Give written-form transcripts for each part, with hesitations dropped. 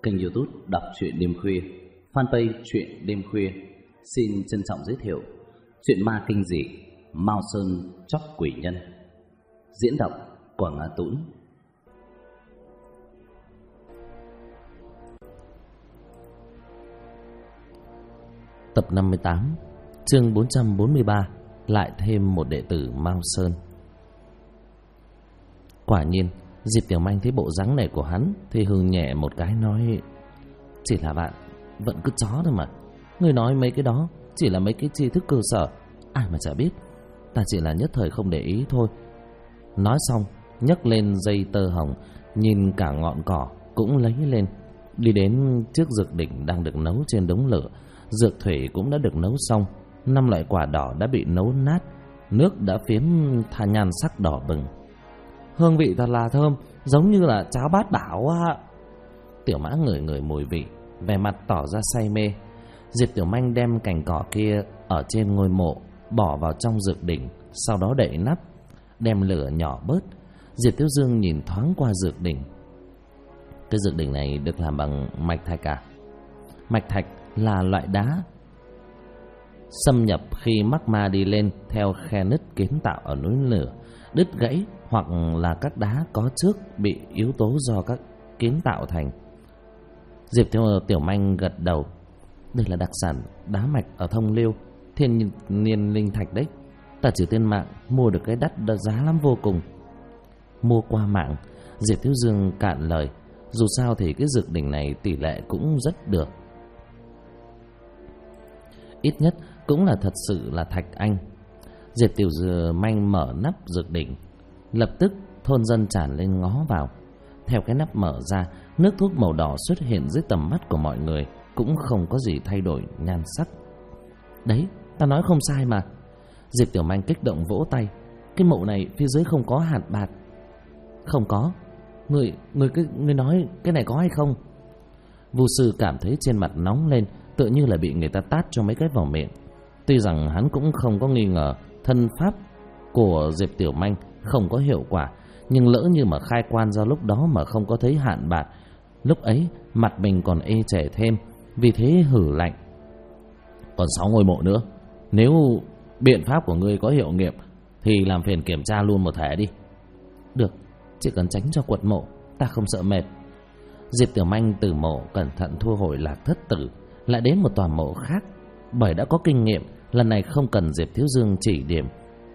kênh YouTube Đọc truyện đêm khuya, fanpage truyện đêm khuya xin trân trọng giới thiệu truyện ma kinh dị Mao Sơn Chóc Quỷ Nhân. Diễn đọc Quảng Á Tũng. Tập 58, chương 443, lại thêm một đệ tử Mao Sơn. Quả nhiên, Diệp Tiểu Manh thấy bộ dáng này của hắn thì hừ nhẹ một cái nói: chỉ là bạn vẫn cứ chó thôi mà. Người nói mấy cái đó chỉ là mấy cái tri thức cơ sở, ai mà chả biết. Ta chỉ là nhất thời không để ý thôi. Nói xong, nhấc lên dây tơ hồng, nhìn cả ngọn cỏ cũng lấy lên, đi đến trước dược đỉnh đang được nấu trên đống lửa. Dược thủy cũng đã được nấu xong, 5 loại quả đỏ đã bị nấu nát, nước đã phiếm nhan sắc đỏ bừng. Hương vị thật là thơm, giống như là cháo bát bảo á. Tiểu Mã ngửi mùi vị, vẻ mặt tỏ ra say mê. Diệp Tiểu Manh đem cành cỏ kia ở trên ngôi mộ bỏ vào trong dược đỉnh, sau đó đậy nắp, đem lửa nhỏ bớt. Diệp Tiểu Dương nhìn thoáng qua dược đỉnh. Cái dược đỉnh này được làm bằng mạch thạch à? Mạch thạch là loại đá xâm nhập khi magma đi lên theo khe nứt kiến tạo ở núi lửa, đứt gãy hoặc là các đá có trước bị yếu tố do các kiến tạo thành. Diệp Tiểu Manh gật đầu. Đây là đặc sản đá mạch ở Thông Liêu, thiên niên linh thạch đấy. Ta chỉ trên mạng mua được cái đắt giá lắm vô cùng. Mua qua mạng, Diệp Tiểu Dương cạn lời. Dù sao thì cái dược đỉnh này tỷ lệ cũng rất được, ít nhất cũng là thật sự là thạch anh. Diệp Tiểu Manh mở nắp dược đỉnh, lập tức thôn dân tràn lên ngó vào. Theo cái nắp mở ra, nước thuốc màu đỏ xuất hiện dưới tầm mắt của mọi người, cũng không có gì thay đổi nhan sắc. Đấy, ta nói không sai mà. Diệp Tiểu Manh kích động vỗ tay. Cái mộ này phía dưới không có hạt bạc. Không có. Người nói cái này có hay không? Vu sư cảm thấy trên mặt nóng lên, tựa như là bị người ta tát cho mấy cái vào miệng. Tuy rằng hắn cũng không có nghi ngờ thân pháp của Diệp Tiểu Manh không có hiệu quả, nhưng lỡ như mà khai quan ra lúc đó mà không có thấy hạn bạc, lúc ấy mặt mình còn ê chề thêm. Vì thế hử lạnh: còn 6 ngôi mộ nữa, nếu biện pháp của ngươi có hiệu nghiệm thì làm phiền kiểm tra luôn một thể đi. Được, chỉ cần tránh cho quật mộ, ta không sợ mệt. Diệp Tiểu Manh từ mộ cẩn thận thu hồi Lạc Thất Tử, lại đến một tòa mộ khác. Bởi đã có kinh nghiệm, lần này không cần Diệp Thiếu Dương chỉ điểm,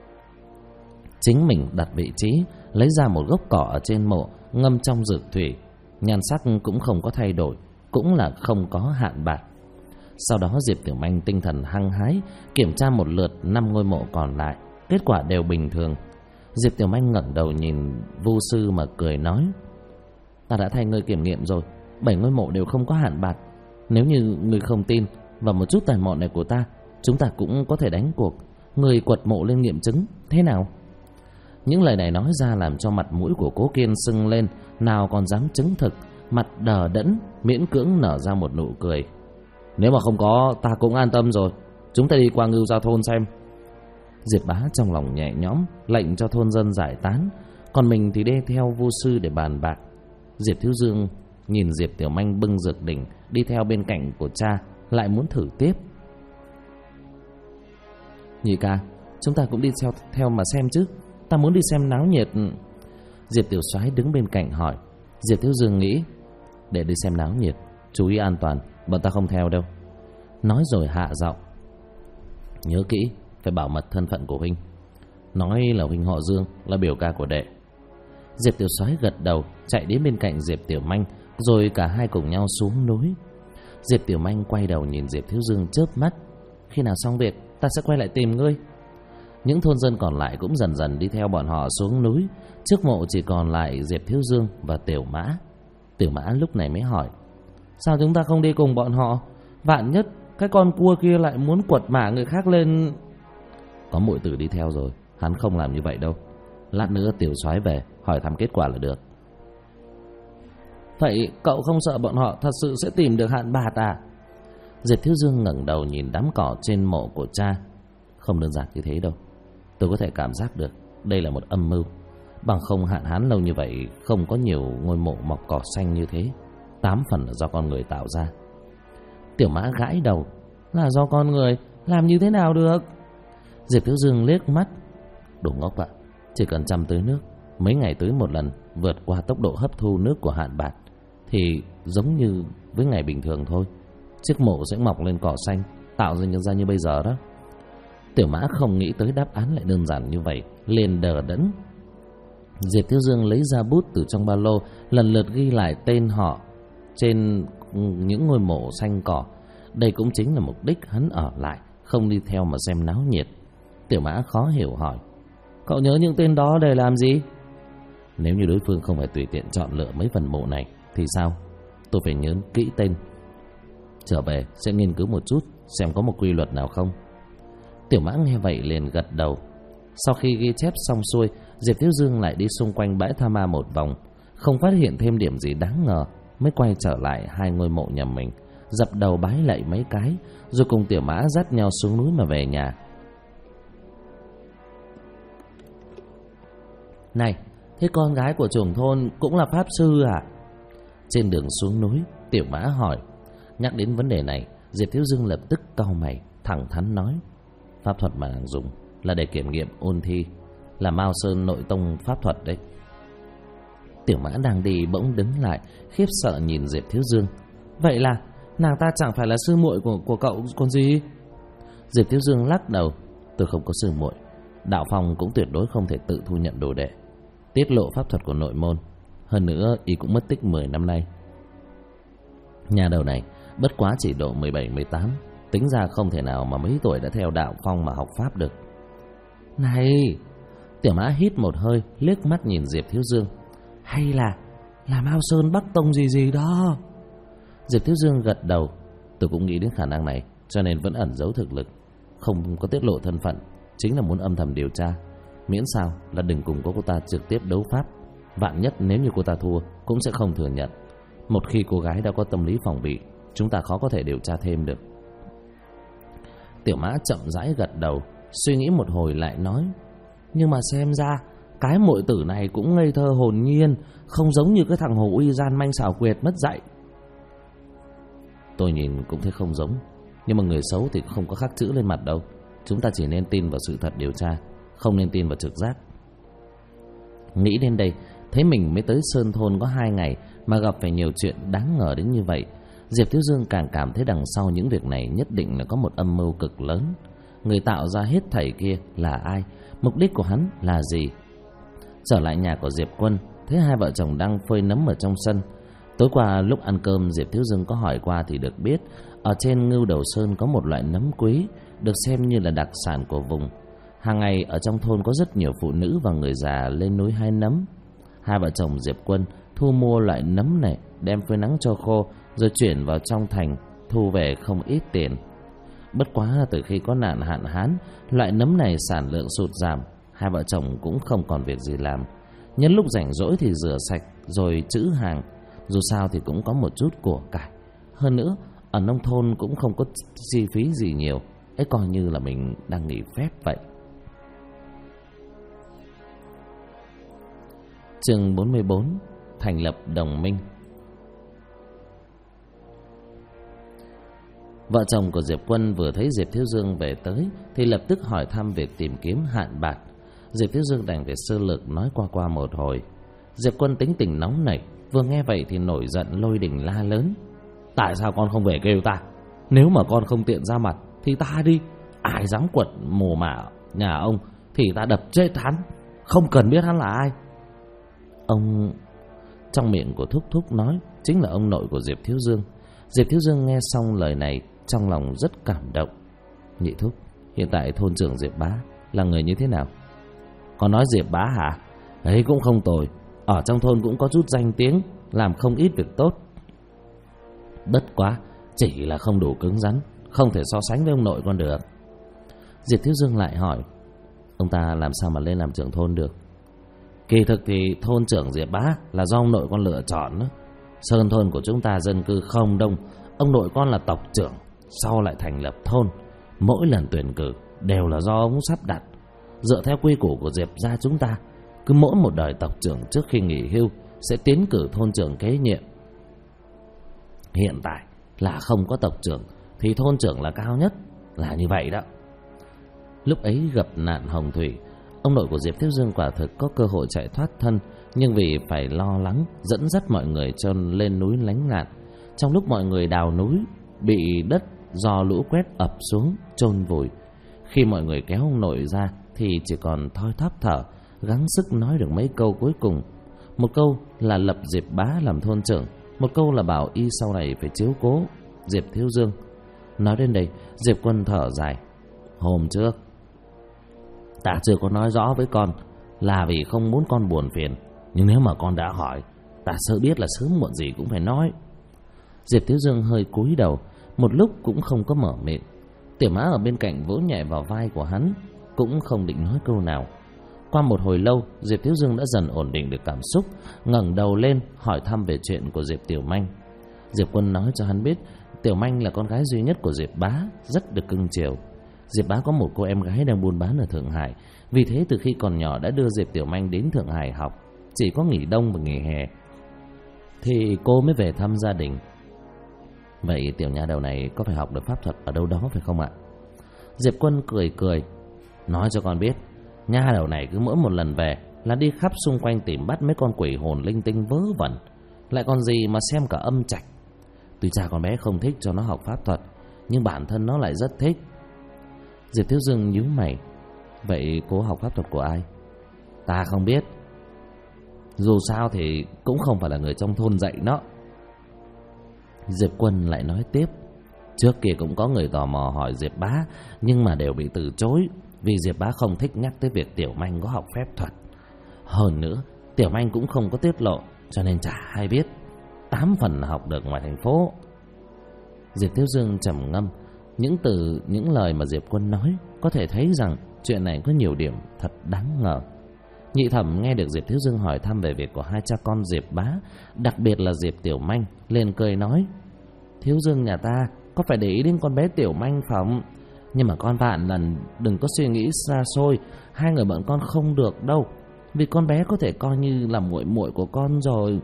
chính mình đặt vị trí, lấy ra một gốc cỏ ở trên mộ, ngâm trong dược thủy. Nhan sắc cũng không có thay đổi, cũng là không có hạn bạc. Sau đó Diệp Tiểu Manh tinh thần hăng hái kiểm tra một lượt 5 ngôi mộ còn lại, kết quả đều bình thường. Diệp Tiểu Manh ngẩng đầu nhìn Vu sư mà cười nói: ta đã thay ngươi kiểm nghiệm rồi, 7 ngôi mộ đều không có hạn bạc. Nếu như ngươi không tin vào một chút tài mọn này của ta, chúng ta cũng có thể đánh cuộc, người quật mộ lên nghiệm chứng, thế nào? Những lời này nói ra làm cho mặt mũi của Cố Kiên sưng lên, nào còn dám chứng thực, mặt đờ đẫn, miễn cưỡng nở ra một nụ cười. Nếu mà không có, ta cũng an tâm rồi. Chúng ta đi qua Ngưu Gia thôn xem. Diệp Bá trong lòng nhẹ nhõm, lệnh cho thôn dân giải tán, còn mình thì đi theo Vu sư để bàn bạc. Diệp Thiếu Dương nhìn Diệp Tiểu Manh bưng dược đỉnh đi theo bên cạnh của cha, lại muốn thử tiếp. Nhị ca, chúng ta cũng đi theo mà xem chứ, ta muốn đi xem náo nhiệt. Diệp Tiểu Soái đứng bên cạnh hỏi. Diệp Thiếu Dương nghĩ, để đi xem náo nhiệt, chú ý an toàn, bọn ta không theo đâu. Nói rồi hạ giọng: nhớ kỹ, phải bảo mật thân phận của huynh. Nói là huynh họ Dương, là biểu ca của đệ. Diệp Tiểu Soái gật đầu, chạy đến bên cạnh Diệp Tiểu Manh, rồi cả hai cùng nhau xuống núi. Diệp Tiểu Manh quay đầu nhìn Diệp Thiếu Dương chớp mắt: khi nào xong việc, ta sẽ quay lại tìm ngươi. Những thôn dân còn lại cũng dần dần đi theo bọn họ xuống núi. Trước mộ chỉ còn lại Diệp Thiếu Dương và Tiểu Mã. Tiểu Mã lúc này mới hỏi: sao chúng ta không đi cùng bọn họ? Vạn nhất cái con cua kia lại muốn quật mả người khác lên. Có muội tử đi theo rồi, hắn không làm như vậy đâu. Lát nữa Tiểu Soái về hỏi thăm kết quả là được. Vậy cậu không sợ bọn họ thật sự sẽ tìm được hạn bạc à? Diệp Thiếu Dương ngẩng đầu nhìn đám cỏ trên mộ của cha. Không đơn giản như thế đâu. Tôi có thể cảm giác được đây là một âm mưu. Bằng không hạn hán lâu như vậy không có nhiều ngôi mộ mọc cỏ xanh như thế. 8 phần là do con người tạo ra. Tiểu Mã gãi đầu. Là do con người? Làm như thế nào được? Diệp Thiếu Dương liếc mắt. Đồ ngốc ạ, chỉ cần chăm tưới nước, mấy ngày tưới một lần, vượt qua tốc độ hấp thu nước của hạn bạc, thì giống như với ngày bình thường thôi. Chiếc mộ sẽ mọc lên cỏ xanh, tạo ra như bây giờ đó. Tiểu Mã không nghĩ tới đáp án lại đơn giản như vậy, liền đờ đẫn. Diệp Thiếu Dương lấy ra bút từ trong ba lô, lần lượt ghi lại tên họ trên những ngôi mộ xanh cỏ. Đây cũng chính là mục đích hắn ở lại, không đi theo mà xem náo nhiệt. Tiểu Mã khó hiểu hỏi: Cậu nhớ những tên đó để làm gì? Nếu như đối phương không phải tùy tiện chọn lựa mấy phần mộ này thì sao? Tôi phải nhớ kỹ tên. Trở về sẽ nghiên cứu một chút, xem có một quy luật nào không. Tiểu Mã nghe vậy liền gật đầu. Sau khi ghi chép xong xuôi, Diệp Thiếu Dương lại đi xung quanh bãi tha ma một vòng, không phát hiện thêm điểm gì đáng ngờ, mới quay trở lại hai ngôi mộ nhà mình, dập đầu bái lạy mấy cái, rồi cùng Tiểu Mã dắt nhau xuống núi mà về nhà. Này, thế con gái của trưởng thôn cũng là pháp sư à? Trên đường xuống núi, Tiểu Mã hỏi. Nhắc đến vấn đề này, Diệp Thiếu Dương lập tức cau mày, thẳng thắn nói: Pháp thuật mà nàng dùng là để kiểm nghiệm ôn thi, là Mao Sơn nội tông pháp thuật đấy. Tiểu Mã đang đi bỗng đứng lại, khiếp sợ nhìn Diệp Thiếu Dương. Vậy là nàng ta chẳng phải là sư muội của cậu còn gì? Diệp Thiếu Dương lắc đầu. Tôi không có sư muội. Đạo Phong cũng tuyệt đối không thể tự thu nhận đồ đệ, tiết lộ pháp thuật của nội môn. Hơn nữa y cũng mất tích 10 năm nay. Nhà đầu này bất quá chỉ độ 17-18, tính ra không thể nào mà mấy tuổi đã theo Đạo Phong mà học pháp được. Này! Tiểu Mã hít một hơi, liếc mắt nhìn Diệp Thiếu Dương. Hay là Mao Sơn Bắc Tông gì đó? Diệp Thiếu Dương gật đầu. Tôi cũng nghĩ đến khả năng này, cho nên vẫn ẩn giấu thực lực, không có tiết lộ thân phận, chính là muốn âm thầm điều tra. Miễn sao là đừng cùng cô ta trực tiếp đấu pháp. Vạn nhất nếu như cô ta thua cũng sẽ không thừa nhận. Một khi cô gái đã có tâm lý phòng bị, chúng ta khó có thể điều tra thêm được. Tiểu Mã chậm rãi gật đầu, suy nghĩ một hồi lại nói: Nhưng mà xem ra cái muội tử này cũng ngây thơ hồn nhiên, không giống như cái thằng hồ uy gian manh xảo quyệt mất dạy. Tôi nhìn cũng thấy không giống, nhưng mà người xấu thì không có khắc chữ lên mặt đâu. Chúng ta chỉ nên tin vào sự thật điều tra, không nên tin vào trực giác. Nghĩ đến đây, thấy mình mới tới Sơn Thôn có 2 ngày mà gặp phải nhiều chuyện đáng ngờ đến như vậy, Diệp Thiếu Dương càng cảm thấy đằng sau những việc này nhất định là có một âm mưu cực lớn. Người tạo ra hết thảy kia là ai? Mục đích của hắn là gì? Trở lại nhà của Diệp Quân, thấy hai vợ chồng đang phơi nấm ở trong sân. Tối qua lúc ăn cơm, Diệp Thiếu Dương có hỏi qua thì được biết ở trên Ngưu Đầu Sơn có một loại nấm quý, được xem như là đặc sản của vùng. Hàng ngày ở trong thôn có rất nhiều phụ nữ và người già lên núi hái nấm. Hai vợ chồng Diệp Quân thu mua loại nấm này, đem phơi nắng cho khô, rồi chuyển vào trong thành, thu về không ít tiền. Bất quá từ khi có nạn hạn hán, loại nấm này sản lượng sụt giảm, hai vợ chồng cũng không còn việc gì làm. Nhân lúc rảnh rỗi thì rửa sạch rồi trữ hàng, dù sao thì cũng có một chút của cải. Hơn nữa, ở nông thôn cũng không có chi phí gì nhiều, ấy coi như là mình đang nghỉ phép vậy. Chương 44: Thành lập đồng minh. Vợ chồng của Diệp Quân vừa thấy Diệp Thiếu Dương về tới thì lập tức hỏi thăm việc tìm kiếm hạn bạc. Diệp Thiếu Dương đành phải sơ lược nói qua một hồi. Diệp Quân tính tình nóng nảy, vừa nghe vậy thì nổi giận lôi đình la lớn: Tại sao con không về kêu ta? Nếu mà con không tiện ra mặt thì ta đi, ai dám quật mồ mả nhà ông thì ta đập chết hắn, không cần biết hắn là ai. Ông... Trong miệng của Thúc Thúc nói chính là ông nội của Diệp Thiếu Dương. Diệp Thiếu Dương nghe xong lời này trong lòng rất cảm động. Nhị Thúc, hiện tại thôn trưởng Diệp Bá là người như thế nào? Con nói Diệp Bá hả? Ấy cũng không tồi, ở trong thôn cũng có chút danh tiếng, làm không ít việc tốt. Bất quá chỉ là không đủ cứng rắn, không thể so sánh với ông nội con được. Diệp Thiếu Dương lại hỏi: Ông ta làm sao mà lên làm trưởng thôn được? Kỳ thực thì thôn trưởng Diệp Bá là do ông nội con lựa chọn đó. Sơn thôn của chúng ta dân cư không đông, ông nội con là tộc trưởng, sau lại thành lập thôn. Mỗi lần tuyển cử đều là do ông sắp đặt. Dựa theo quy củ của Diệp gia chúng ta, cứ mỗi một đời tộc trưởng trước khi nghỉ hưu sẽ tiến cử thôn trưởng kế nhiệm. Hiện tại là không có tộc trưởng thì thôn trưởng là cao nhất, là như vậy đó. Lúc ấy gặp nạn hồng thủy, ông nội của Diệp Thiếu Dương quả thực có cơ hội chạy thoát thân, nhưng vì phải lo lắng dẫn dắt mọi người cho lên núi lánh nạn. Trong lúc mọi người đào núi, bị đất do lũ quét ập xuống chôn vùi. Khi mọi người kéo ông nội ra thì chỉ còn thoi thóp thở, gắng sức nói được mấy câu cuối cùng. Một câu là lập Diệp Bá làm thôn trưởng, một câu là bảo y sau này phải chiếu cố Diệp Thiếu Dương. Nói đến đây, Diệp Quân thở dài. Hôm trước ta chưa có nói rõ với con là vì không muốn con buồn phiền, nhưng nếu mà con đã hỏi, ta sợ biết là sớm muộn gì cũng phải nói. Diệp Thiếu Dương hơi cúi đầu, một lúc cũng không có mở miệng. Tiểu Mã ở bên cạnh vỗ nhẹ vào vai của hắn, cũng không định nói câu nào. Qua một hồi lâu, Diệp Thiếu Dương đã dần ổn định được cảm xúc, ngẩng đầu lên hỏi thăm về chuyện của Diệp Tiểu Manh. Diệp Quân nói cho hắn biết Tiểu Manh là con gái duy nhất của Diệp Bá, rất được cưng chiều. Diệp Bá có một cô em gái đang buôn bán ở Thượng Hải, vì thế từ khi còn nhỏ đã đưa Diệp Tiểu Manh đến Thượng Hải học. Chỉ có nghỉ đông và nghỉ hè thì cô mới về thăm gia đình. Vậy tiểu nha đầu này có phải học được pháp thuật ở đâu đó phải không ạ? Diệp Quân cười cười, nói cho con biết, nha đầu này cứ mỗi một lần về là đi khắp xung quanh tìm bắt mấy con quỷ hồn linh tinh vớ vẩn, lại còn gì mà xem cả âm trạch. Tuy cha con bé không thích cho nó học pháp thuật, nhưng bản thân nó lại rất thích. Diệp Thiếu Dương nhíu mày. Vậy cô học pháp thuật của ai? Ta không biết, dù sao thì cũng không phải là người trong thôn dạy nó. Diệp Quân lại nói tiếp. Trước kia cũng có người tò mò hỏi Diệp Bá, nhưng mà đều bị từ chối, vì Diệp Bá không thích nhắc tới việc Tiểu Manh có học phép thuật. Hơn nữa, Tiểu Manh cũng không có tiết lộ, cho nên chả ai biết. 8 phần là học được ngoài thành phố. Diệp Thiếu Dương trầm ngâm. Những lời mà Diệp Quân nói có thể thấy rằng chuyện này có nhiều điểm thật đáng ngờ. Nhị Thẩm nghe được Diệp Thiếu Dương hỏi thăm về việc của hai cha con Diệp Bá, đặc biệt là Diệp Tiểu Manh, liền cười nói: Thiếu Dương nhà ta có phải để ý đến con bé Tiểu Manh phòng, nhưng mà con vạn lần đừng có suy nghĩ xa xôi, hai người bọn con không được đâu, vì con bé có thể coi như là muội muội của con rồi.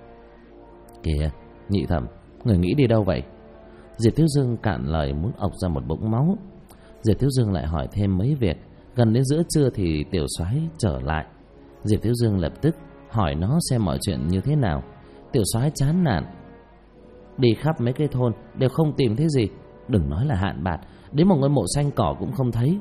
Kìa, Nhị Thẩm, người nghĩ đi đâu vậy? Diệp Thiếu Dương cạn lời muốn ọc ra một bụng máu. Diệp Thiếu Dương lại hỏi thêm mấy việc. Gần đến giữa trưa thì Tiểu Soái trở lại. Diệp Thiếu Dương lập tức hỏi nó xem mọi chuyện như thế nào. Tiểu Soái chán nản. Đi khắp mấy cái thôn đều không tìm thấy gì, đừng nói là Hạn Bạt, đến một ngôi mộ xanh cỏ cũng không thấy.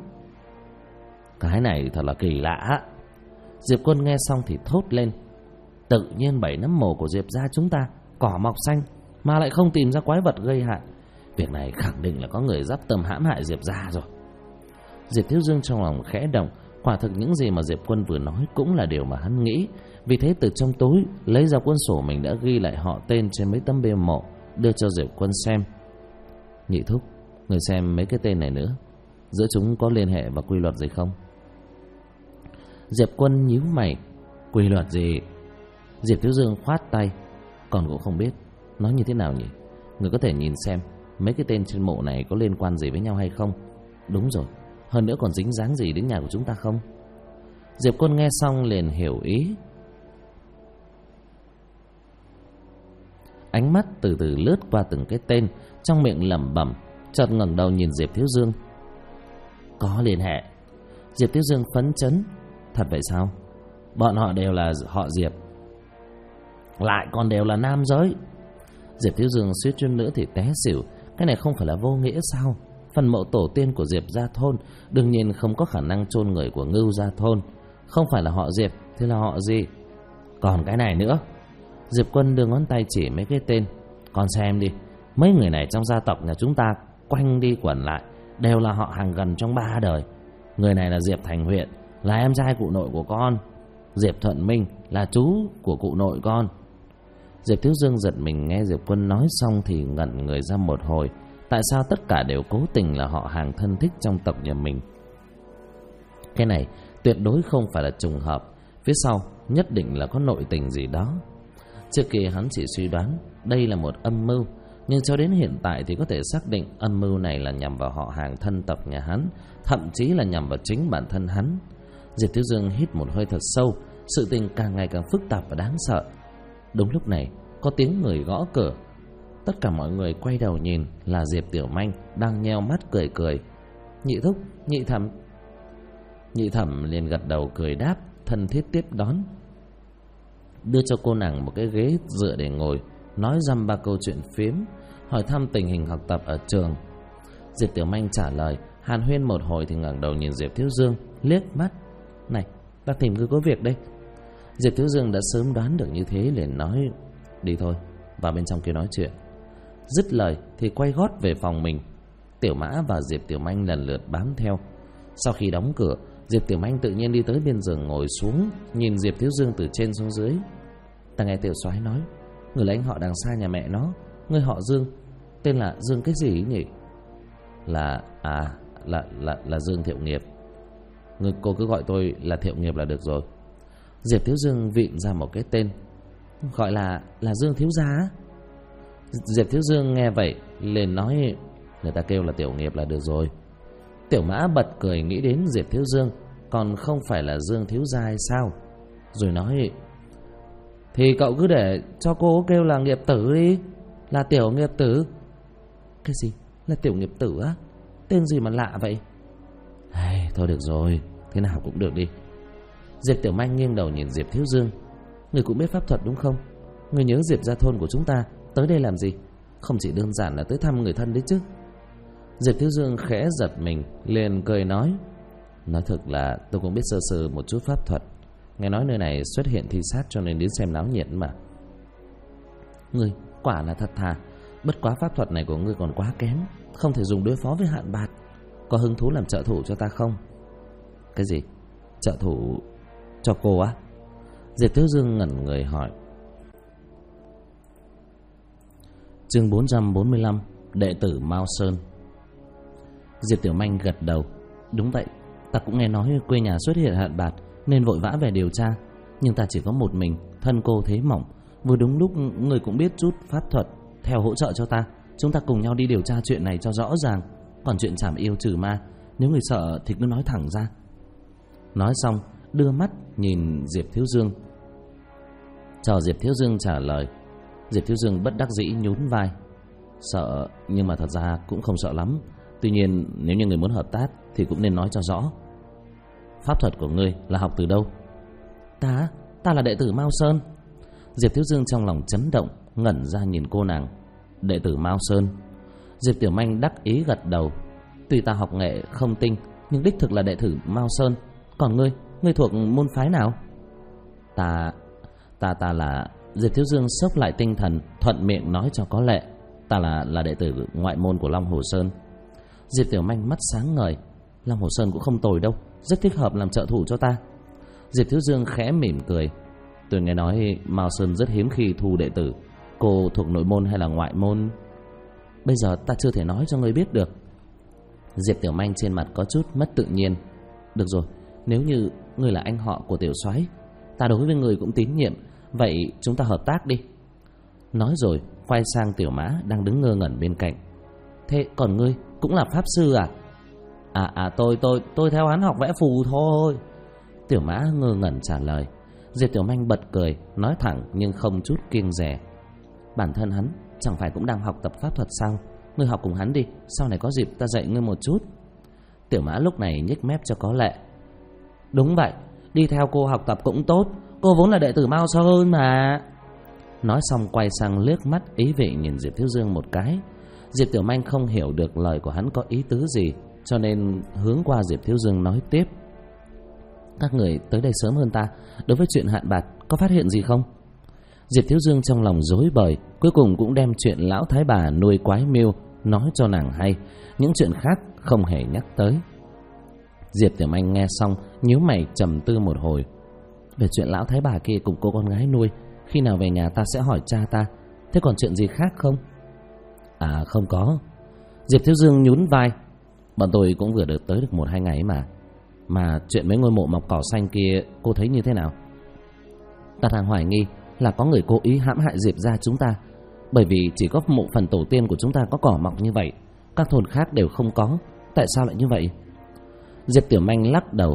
Cái này thật là kỳ lạ. Diệp Quân nghe xong thì thốt lên. Tự nhiên 7 nấm mồ của Diệp gia chúng ta cỏ mọc xanh mà lại không tìm ra quái vật gây hại. Việc này khẳng định là có người dắp tâm hãm hại Diệp gia rồi. Diệp Thiếu Dương trong lòng khẽ động. Quả thực những gì mà Diệp Quân vừa nói cũng là điều mà hắn nghĩ. Vì thế từ trong túi lấy ra cuốn sổ mình đã ghi lại họ tên trên mấy tấm bia mộ, đưa cho Diệp Quân xem. Nhị thúc, người xem mấy cái tên này nữa, giữa chúng có liên hệ và quy luật gì không? Diệp Quân nhíu mày. Quy luật gì? Diệp Thiếu Dương khoát tay. Còn cũng không biết nói như thế nào nhỉ. Người có thể nhìn xem mấy cái tên trên mộ này có liên quan gì với nhau hay không. Đúng rồi, hơn nữa còn dính dáng gì đến nhà của chúng ta không? Diệp Quân nghe xong liền hiểu ý. Ánh mắt từ từ lướt qua từng cái tên, trong miệng lẩm bẩm, chợt ngẩng đầu nhìn Diệp Thiếu Dương. Có liên hệ. Diệp Thiếu Dương phấn chấn. Thật vậy sao? Bọn họ đều là họ Diệp, lại còn đều là nam giới. Diệp Thiếu Dương suýt chút nữa thì té xỉu. Cái này không phải là vô nghĩa sao? Phần mộ tổ tiên của Diệp gia thôn đương nhiên không có khả năng chôn người của Ngưu gia thôn. Không phải là họ Diệp thì là họ gì? Còn cái này nữa. Diệp Quân đưa ngón tay chỉ mấy cái tên. Con xem đi, mấy người này trong gia tộc nhà chúng ta quanh đi quẩn lại đều là họ hàng gần trong 3 đời. Người này là Diệp Thành Huyện, là em trai cụ nội của con. Diệp Thuận Minh là chú của cụ nội con. Diệp Thiếu Dương giật mình nghe Diệp Quân nói xong thì ngẩn người ra một hồi. Tại sao tất cả đều cố tình là họ hàng thân thích trong tộc nhà mình? Cái này tuyệt đối không phải là trùng hợp. Phía sau nhất định là có nội tình gì đó. Trước kia hắn chỉ suy đoán đây là một âm mưu, nhưng cho đến hiện tại thì có thể xác định âm mưu này là nhằm vào họ hàng thân tộc nhà hắn, thậm chí là nhằm vào chính bản thân hắn. Diệp Thiếu Dương hít một hơi thật sâu. Sự tình càng ngày càng phức tạp và đáng sợ. Đúng lúc này có tiếng người gõ cửa. tất cả mọi người quay đầu nhìn là Diệp Tiểu Manh đang nheo mắt cười cười. Nhị thúc, nhị thẩm. Nhị thẩm liền gật đầu cười đáp, thân thiết tiếp đón, đưa cho cô nàng một cái ghế dựa để ngồi, nói dăm ba câu chuyện phiếm, hỏi thăm tình hình học tập ở trường. Diệp Tiểu Manh trả lời, hàn huyên một hồi thì ngẩng đầu nhìn Diệp Thiếu Dương, liếc mắt. Này, ta tìm ngươi có việc đây. Diệp Thiếu Dương đã sớm đoán được như thế, liền nói, đi thôi, vào bên trong kia nói chuyện. Dứt lời thì quay gót về phòng mình. Tiểu Mã và Diệp Tiểu Manh lần lượt bám theo. Sau khi đóng cửa, Diệp Tiểu Manh tự nhiên đi tới bên giường ngồi xuống, nhìn Diệp Thiếu Dương từ trên xuống dưới. Ta nghe Tiểu Soái nói, người là anh họ đằng xa nhà mẹ nó. Người họ Dương, tên là Dương cái gì ấy nhỉ? Là Dương Thiệu Nghiệp. Cô cứ gọi tôi là Thiệu Nghiệp là được rồi. Diệp Thiếu Dương vịn ra một cái tên, gọi là Dương thiếu gia. Diệp Thiếu Dương nghe vậy liền nói, người ta kêu là Tiểu Nghiệp là được rồi. Tiểu Mã bật cười nghĩ đến Diệp Thiếu Dương còn không phải là Dương thiếu gia hay sao, rồi nói, thì cậu cứ để cho cô kêu là Nghiệp tử đi, là Tiểu Nghiệp tử. Cái gì là Tiểu Nghiệp tử á? Tên gì mà lạ vậy? Thôi được rồi, thế nào cũng được đi. Diệp Tiểu Manh nghiêng đầu nhìn Diệp Thiếu Dương. Người cũng biết pháp thuật đúng không? Người nhớ Diệp gia thôn của chúng ta tới đây làm gì? Không chỉ đơn giản là tới thăm người thân đấy chứ. Diệp Thiếu Dương khẽ giật mình, liền cười nói thật là tôi cũng biết sơ sơ một chút pháp thuật. Nghe nói nơi này xuất hiện thi sát cho nên đến xem náo nhiệt mà. Ngươi quả là thật thà. Bất quá pháp thuật này của ngươi còn quá kém, không thể dùng đối phó với Hạn Bạt. Có hứng thú làm trợ thủ cho ta không? Cái gì? Trợ thủ cho cô á? Diệp Thiếu Dương ngẩn người hỏi. Chương 445, đệ tử Mao Sơn. Diệp Tiểu Manh gật đầu. Đúng vậy, ta cũng nghe nói quê nhà xuất hiện Hạn Bạt nên vội vã về điều tra. Nhưng ta chỉ có một mình, thân cô thế mỏng. Vừa đúng lúc người cũng biết chút pháp thuật, theo hỗ trợ cho ta. Chúng ta cùng nhau đi điều tra chuyện này cho rõ ràng. Còn chuyện trảm yêu trừ ma, nếu người sợ thì cứ nói thẳng ra. Nói xong đưa mắt nhìn Diệp Thiếu Dương, chờ Diệp Thiếu Dương trả lời. Diệp Thiếu Dương bất đắc dĩ nhún vai. Sợ, nhưng mà thật ra cũng không sợ lắm. Tuy nhiên nếu như người muốn hợp tác thì cũng nên nói cho rõ. Pháp thuật của ngươi là học từ đâu? Ta là đệ tử Mao Sơn. Diệp Thiếu Dương trong lòng chấn động, ngẩn ra nhìn cô nàng. Đệ tử Mao Sơn? Diệp Tiểu Manh đắc ý gật đầu. Tuy ta học nghệ không tinh, nhưng đích thực là đệ tử Mao Sơn. Còn ngươi thuộc môn phái nào? Ta là... Diệp Thiếu Dương xốc lại tinh thần, thuận miệng nói cho có lệ. Ta là đệ tử ngoại môn của Long Hồ Sơn. Diệp Tiểu Manh mắt sáng ngời. Long Hồ Sơn cũng không tồi đâu, rất thích hợp làm trợ thủ cho ta. Diệp Thiếu Dương khẽ mỉm cười. Tôi nghe nói Mao Sơn rất hiếm khi thu đệ tử. Cô thuộc nội môn hay là ngoại môn? Bây giờ ta chưa thể nói cho ngươi biết được. Diệp Tiểu Manh trên mặt có chút mất tự nhiên. Được rồi, nếu như ngươi là anh họ của Tiểu Soái, ta đối với ngươi cũng tín nhiệm, vậy chúng ta hợp tác đi. Nói rồi quay sang Tiểu Mã đang đứng ngơ ngẩn bên cạnh. Thế còn ngươi cũng là pháp sư à? Tôi theo hắn học vẽ phù thôi. Tiểu Mã ngơ ngẩn trả lời. Diệp Tiểu Manh bật cười, nói thẳng nhưng không chút kiêng dè. Bản thân hắn chẳng phải cũng đang học tập pháp thuật sao? Ngươi học cùng hắn đi, sau này có dịp ta dạy ngươi một chút. Tiểu Mã lúc này nhếch mép cho có lệ. Đúng vậy, đi theo cô học tập cũng tốt, cô vốn là đệ tử Mao Sơn mà. Nói xong quay sang liếc mắt ý vị nhìn Diệp Thiếu Dương một cái. Diệp Tiểu Manh không hiểu được lời của hắn có ý tứ gì, cho nên hướng qua Diệp Thiếu Dương nói tiếp. Các người tới đây sớm hơn ta, đối với chuyện Hạn Bạt có phát hiện gì không? Diệp Thiếu Dương trong lòng rối bời, cuối cùng cũng đem chuyện lão thái bà nuôi quái miêu nói cho nàng hay, những chuyện khác không hề nhắc tới. Diệp Tiểu Manh nghe xong nhíu mày trầm tư một hồi. Về chuyện lão thái bà kia cùng cô con gái nuôi, khi nào về nhà ta sẽ hỏi cha ta. Thế còn chuyện gì khác không? À không có. Diệp Thiếu Dương nhún vai. Bọn tôi cũng vừa được tới được 1-2 ngày mà. Mà chuyện mấy ngôi mộ mọc cỏ xanh kia cô thấy như thế nào? Ta đang hoài nghi là có người cố ý hãm hại Diệp gia chúng ta. Bởi vì chỉ có mộ phần tổ tiên của chúng ta có cỏ mọc như vậy, các thôn khác đều không có. Tại sao lại như vậy? Diệp Tiểu Manh lắc đầu.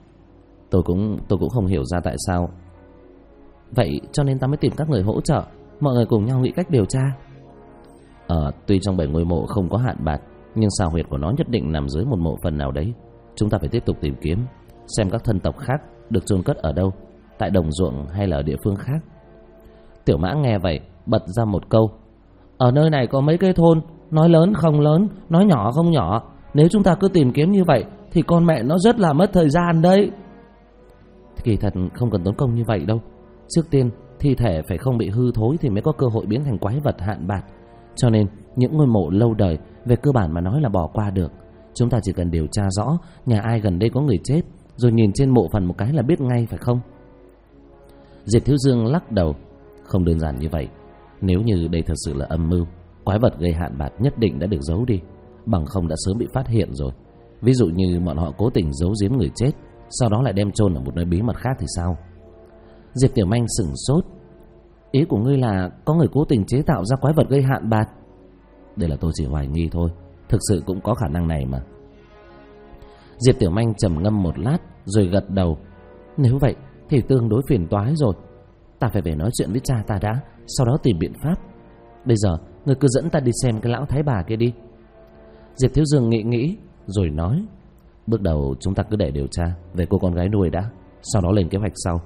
Tôi cũng không hiểu ra tại sao. Vậy cho nên ta mới tìm các người hỗ trợ. mọi người cùng nhau nghĩ cách điều tra. Tuy trong 7 ngôi mộ không có hạn bạc, nhưng sao huyệt của nó nhất định nằm dưới một mộ phần nào đấy. Chúng ta phải tiếp tục tìm kiếm, xem các thân tộc khác được chôn cất ở đâu, tại đồng ruộng hay là ở địa phương khác. Tiểu Mã nghe vậy bật ra một câu: ở nơi này có mấy cái thôn, nói lớn không lớn, nói nhỏ không nhỏ. Nếu chúng ta cứ tìm kiếm như vậy thì con mẹ nó rất là mất thời gian đấy. Kỳ thật không cần tốn công như vậy đâu. Trước tiên thi thể phải không bị hư thối thì mới có cơ hội biến thành quái vật hạn bạc. Cho nên những ngôi mộ lâu đời về cơ bản mà nói là bỏ qua được. Chúng ta chỉ cần điều tra rõ nhà ai gần đây có người chết, rồi nhìn trên mộ phần một cái là biết ngay, phải không? Diệp Thiếu Dương lắc đầu: không đơn giản như vậy. Nếu như đây thật sự là âm mưu, quái vật gây hạn bạc nhất định đã được giấu đi, bằng không đã sớm bị phát hiện rồi. Ví dụ như bọn họ cố tình giấu giếm người chết, sau đó lại đem chôn ở một nơi bí mật khác thì sao? Diệp Tiểu Manh sửng sốt: ý của ngươi là có người cố tình chế tạo ra quái vật gây hạn bạc? Đây là tôi chỉ hoài nghi thôi, thực sự cũng có khả năng này mà. Diệp Tiểu Manh trầm ngâm một lát rồi gật đầu: nếu vậy thì tương đối phiền toái rồi. Ta phải về nói chuyện với cha ta đã, sau đó tìm biện pháp. Bây giờ ngươi cứ dẫn ta đi xem cái lão thái bà kia đi. Diệp Thiếu Dương nghĩ rồi nói: bước đầu chúng ta cứ để điều tra về cô con gái nuôi đã, sau đó lên kế hoạch sau.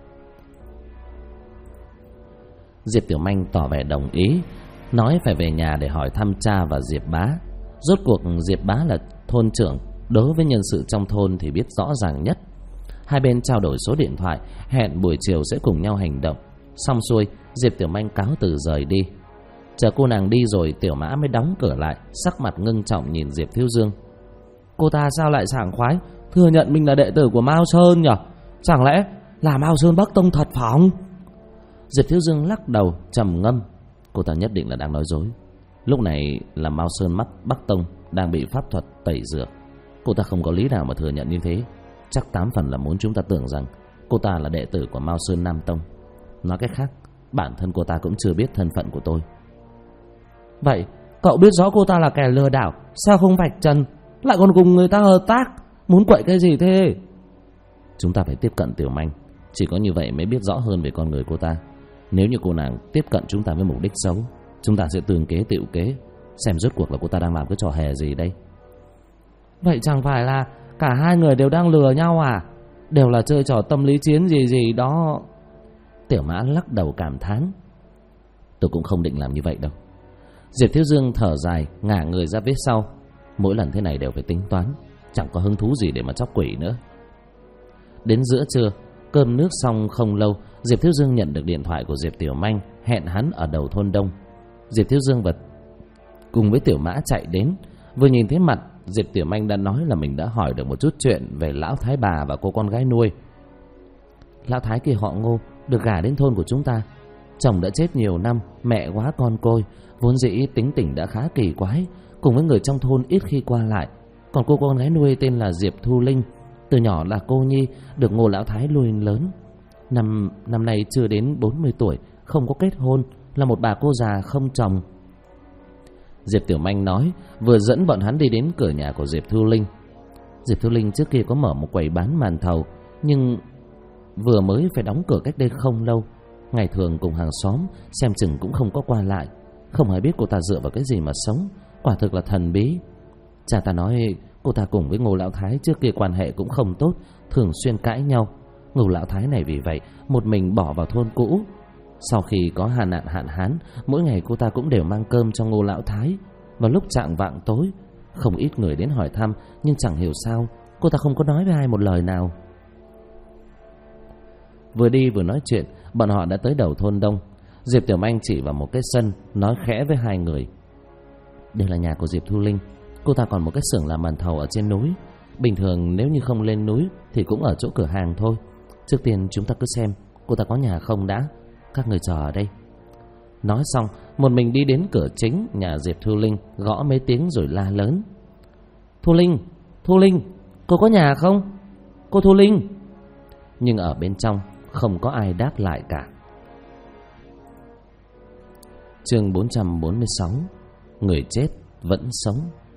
Diệp Tiểu Manh tỏ vẻ đồng ý, nói phải về nhà để hỏi thăm cha và Diệp Bá. Rốt cuộc Diệp Bá là thôn trưởng, đối với nhân sự trong thôn thì biết rõ ràng nhất. Hai bên trao đổi số điện thoại, hẹn buổi chiều sẽ cùng nhau hành động. Xong xuôi, Diệp Tiểu Manh cáo từ rời đi. Chờ cô nàng đi rồi, Tiểu Mã mới đóng cửa lại, sắc mặt ngưng trọng nhìn Diệp Thiếu Dương. Cô ta sao lại sảng khoái thừa nhận mình là đệ tử của Mao Sơn nhỉ? Chẳng lẽ là Mao Sơn Bắc Tông thật phỏng? Diệp Thiếu Dương lắc đầu trầm ngâm: cô ta nhất định là đang nói dối. Lúc này là Mao Sơn Bắc Tông đang bị pháp thuật tẩy rửa. Cô ta không có lý nào mà thừa nhận như thế. Chắc 8 phần là muốn chúng ta tưởng rằng cô ta là đệ tử của Mao Sơn Nam Tông. Nói cách khác, bản thân cô ta cũng chưa biết thân phận của tôi. Vậy cậu biết rõ cô ta là kẻ lừa đảo, sao không vạch trần, lại còn cùng người ta hợp tác? Muốn quậy cái gì thế? Chúng ta phải tiếp cận Tiểu Manh, chỉ có như vậy mới biết rõ hơn về con người cô ta. Nếu như cô nàng tiếp cận chúng ta với mục đích xấu, chúng ta sẽ tường kế tựu kế, xem rốt cuộc là cô ta đang làm cái trò hề gì đây. Vậy chẳng phải là cả hai người đều đang lừa nhau à? Đều là chơi trò tâm lý chiến gì đó. Tiểu Mã lắc đầu cảm thán: tôi cũng không định làm như vậy đâu. Diệp Thiếu Dương thở dài, ngả người ra phía sau. Mỗi lần thế này đều phải tính toán, chẳng có hứng thú gì để mà chọc quỷ nữa. Đến giữa trưa, cơm nước xong không lâu, Diệp Thiếu Dương nhận được điện thoại của Diệp Tiểu Manh, hẹn hắn ở đầu thôn Đông. Diệp Thiếu Dương vật cùng với Tiểu Mã chạy đến. Vừa nhìn thấy mặt, Diệp Tiểu Manh đã nói là mình đã hỏi được một chút chuyện về lão thái bà và cô con gái nuôi. Lão thái kia họ Ngô, được gả đến thôn của chúng ta. Chồng đã chết nhiều năm, mẹ quá con côi, vốn dĩ tính tình đã khá kỳ quái, cùng với người trong thôn ít khi qua lại. Còn cô con gái nuôi tên là Diệp Thu Linh, từ nhỏ là cô nhi, được Ngô lão thái nuôi lớn. Năm nay chưa đến 40 tuổi, không có kết hôn, là một bà cô già không chồng. Diệp Tiểu Manh nói, vừa dẫn bọn hắn đi đến cửa nhà của Diệp Thu Linh. Diệp Thu Linh trước kia có mở một quầy bán màn thầu, nhưng vừa mới phải đóng cửa cách đây không lâu. Ngày thường cùng hàng xóm xem chừng cũng không có qua lại. Không ai biết cô ta dựa vào cái gì mà sống, quả thực là thần bí. Cha ta nói cô ta cùng với Ngô lão thái trước kia quan hệ cũng không tốt, thường xuyên cãi nhau. Ngô lão thái này vì vậy một mình bỏ vào thôn cũ. Sau khi có hạn hán, mỗi ngày cô ta cũng đều mang cơm cho Ngô lão thái. Vào lúc chạng vạng tối, không ít người đến hỏi thăm, nhưng chẳng hiểu sao cô ta không có nói với ai một lời nào. Vừa đi vừa nói chuyện, bọn họ đã tới đầu thôn Đông. Diệp Tiểu Manh chỉ vào một cái sân, nói khẽ với hai người: đây là nhà của Diệp Thu Linh. Cô ta còn một cái xưởng làm màn thầu ở trên núi. Bình thường nếu như không lên núi thì cũng ở chỗ cửa hàng thôi. Trước tiên chúng ta cứ xem cô ta có nhà không đã. Các người chờ ở đây. Nói xong, một mình đi đến cửa chính nhà Diệp Thu Linh, gõ mấy tiếng rồi la lớn: Thu Linh, Thu Linh, cô có nhà không? Cô Thu Linh. Nhưng ở bên trong không có ai đáp lại cả. Chương 446: người chết vẫn sống.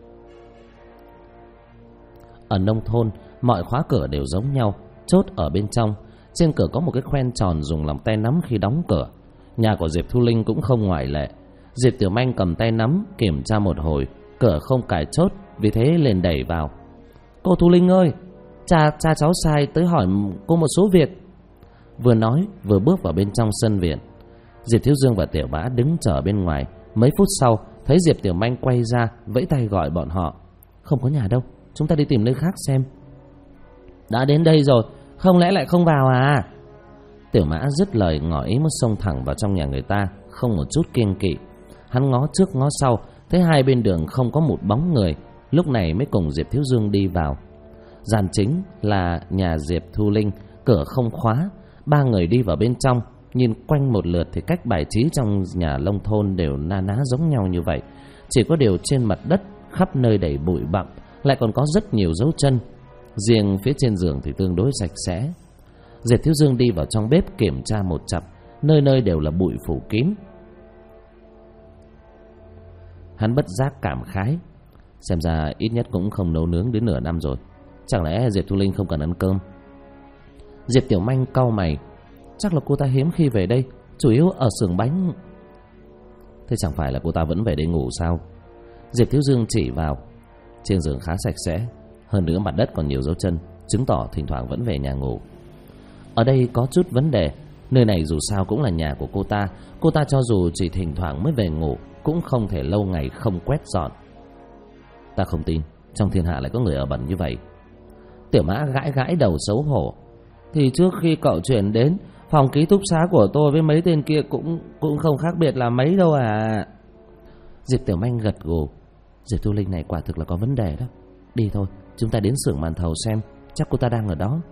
Ở nông thôn, mọi khóa cửa đều giống nhau, chốt ở bên trong. Trên cửa có một cái khoen tròn dùng lòng tay nắm khi đóng cửa. Nhà của Diệp Thu Linh cũng không ngoại lệ. Diệp Tiểu Manh cầm tay nắm kiểm tra một hồi, cửa không cài chốt, vì thế liền đẩy vào. Cô Thu Linh ơi, cha cháu sai tới hỏi cô một số việc. Vừa nói vừa bước vào bên trong sân viện. Diệp Thiếu Dương và Tiểu Mã đứng chờ bên ngoài. Mấy phút sau thấy Diệp Tiểu Manh quay ra, vẫy tay gọi bọn họ. Không có nhà đâu, chúng ta đi tìm nơi khác xem. Đã đến đây rồi, không lẽ lại không vào à? Tiểu Mã dứt lời ngỏ ý muốn xông thẳng vào trong nhà người ta, không một chút kiêng kỵ. Hắn ngó trước ngó sau, thấy hai bên đường không có một bóng người, lúc này mới cùng Diệp Thiếu Dương đi vào. Gian chính là nhà Diệp Thu Linh, cửa không khóa. Ba người đi vào bên trong, nhìn quanh một lượt thì cách bài trí trong nhà nông thôn đều na ná giống nhau như vậy. Chỉ có điều trên mặt đất khắp nơi đầy bụi bặm, lại còn có rất nhiều dấu chân. Riêng phía trên giường thì tương đối sạch sẽ. Diệp Thiếu Dương đi vào trong bếp kiểm tra một chặp, nơi nơi đều là bụi phủ kín. Hắn bất giác cảm khái, xem ra ít nhất cũng không nấu nướng đến nửa năm rồi. Chẳng lẽ Diệp Thu Linh không cần ăn cơm? Diệp Tiểu Manh cau mày, chắc là cô ta hiếm khi về đây, chủ yếu ở xưởng bánh. Thế chẳng phải là cô ta vẫn về đây ngủ sao? Diệp Thiếu Dương chỉ vào. Trên giường khá sạch sẽ, hơn nữa mặt đất còn nhiều dấu chân, chứng tỏ thỉnh thoảng vẫn về nhà ngủ. Ở đây có chút vấn đề. Nơi này dù sao cũng là nhà của cô ta. Cô ta cho dù chỉ thỉnh thoảng mới về ngủ, cũng không thể lâu ngày không quét dọn. Ta không tin trong thiên hạ lại có người ở bẩn như vậy. Tiểu Mã gãi gãi đầu xấu hổ. Thì trước khi cậu chuyển đến, phòng ký túc xá của tôi với mấy tên kia cũng không khác biệt là mấy đâu à. Diệp Tiểu Manh gật gù. Diệp Thu Linh này quả thực là có vấn đề đó. Đi thôi, chúng ta đến xưởng màn thầu xem, chắc cô ta đang ở đó.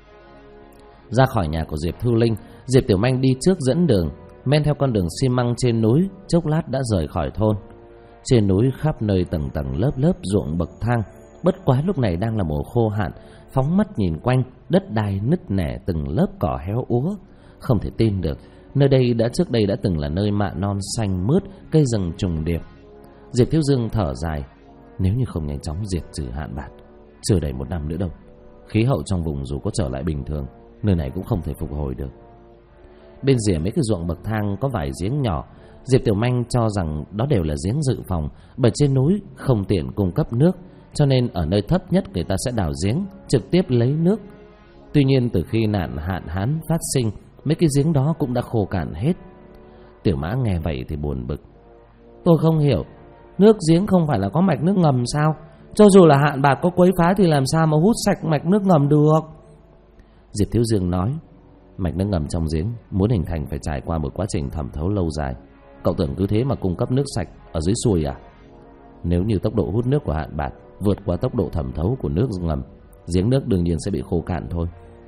Ra khỏi nhà của Diệp Thu Linh, Diệp Tiểu Manh đi trước dẫn đường, men theo con đường xi măng trên núi, chốc lát đã rời khỏi thôn. Trên núi khắp nơi tầng tầng lớp lớp ruộng bậc thang, bất quá lúc này đang là mùa khô hạn. Phóng mắt nhìn quanh, đất đai nứt nẻ từng lớp cỏ héo úa. Không thể tin được, nơi đây trước đây đã từng là nơi mạ non xanh mướt, cây rừng trùng điệp. Diệp Thiếu Dương thở dài, nếu như không nhanh chóng diệt trừ hạn bạt, chưa đầy 1 năm nữa đâu, khí hậu trong vùng dù có trở lại bình thường, nơi này cũng không thể phục hồi được. Bên rìa mấy cái ruộng bậc thang có vài giếng nhỏ. Diệp Tiểu Manh cho rằng đó đều là giếng dự phòng, bởi trên núi không tiện cung cấp nước, cho nên ở nơi thấp nhất người ta sẽ đào giếng trực tiếp lấy nước. Tuy nhiên từ khi nạn hạn hán phát sinh, mấy cái giếng đó cũng đã khô cạn hết. Tiểu Mã nghe vậy thì buồn bực. Tôi không hiểu, nước giếng không phải là có mạch nước ngầm sao? Cho dù là hạn bạc có quấy phá thì làm sao mà hút sạch mạch nước ngầm được? Diệp Thiếu Dương nói, mạch nước ngầm trong giếng muốn hình thành phải trải qua một quá trình thẩm thấu lâu dài. Cậu tưởng cứ thế mà cung cấp nước sạch ở dưới suối à? Nếu như tốc độ hút nước của hạn bạc vượt qua tốc độ thẩm thấu của nước ngầm, giếng nước đương nhiên sẽ bị khô cạn thôi.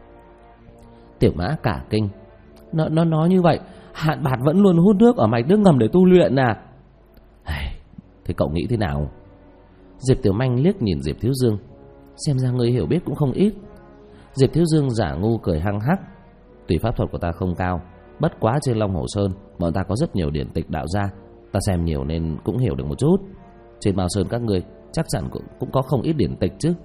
Tiểu Mã cả kinh. Nó nói như vậy, hạn bạc vẫn luôn hút nước ở mạch nước ngầm để tu luyện à? Thế cậu nghĩ thế nào? Diệp Tiểu Manh liếc nhìn Diệp Thiếu Dương, xem ra người hiểu biết cũng không ít. Diệp Thiếu Dương giả ngu cười hăng hắc. Tuy pháp thuật của ta không cao, bất quá trên Long Hồ Sơn bọn ta có rất nhiều điển tịch đạo gia, ta xem nhiều nên cũng hiểu được một chút. Trên Mao Sơn các ngươi chắc chắn cũng có không ít điển tịch chứ.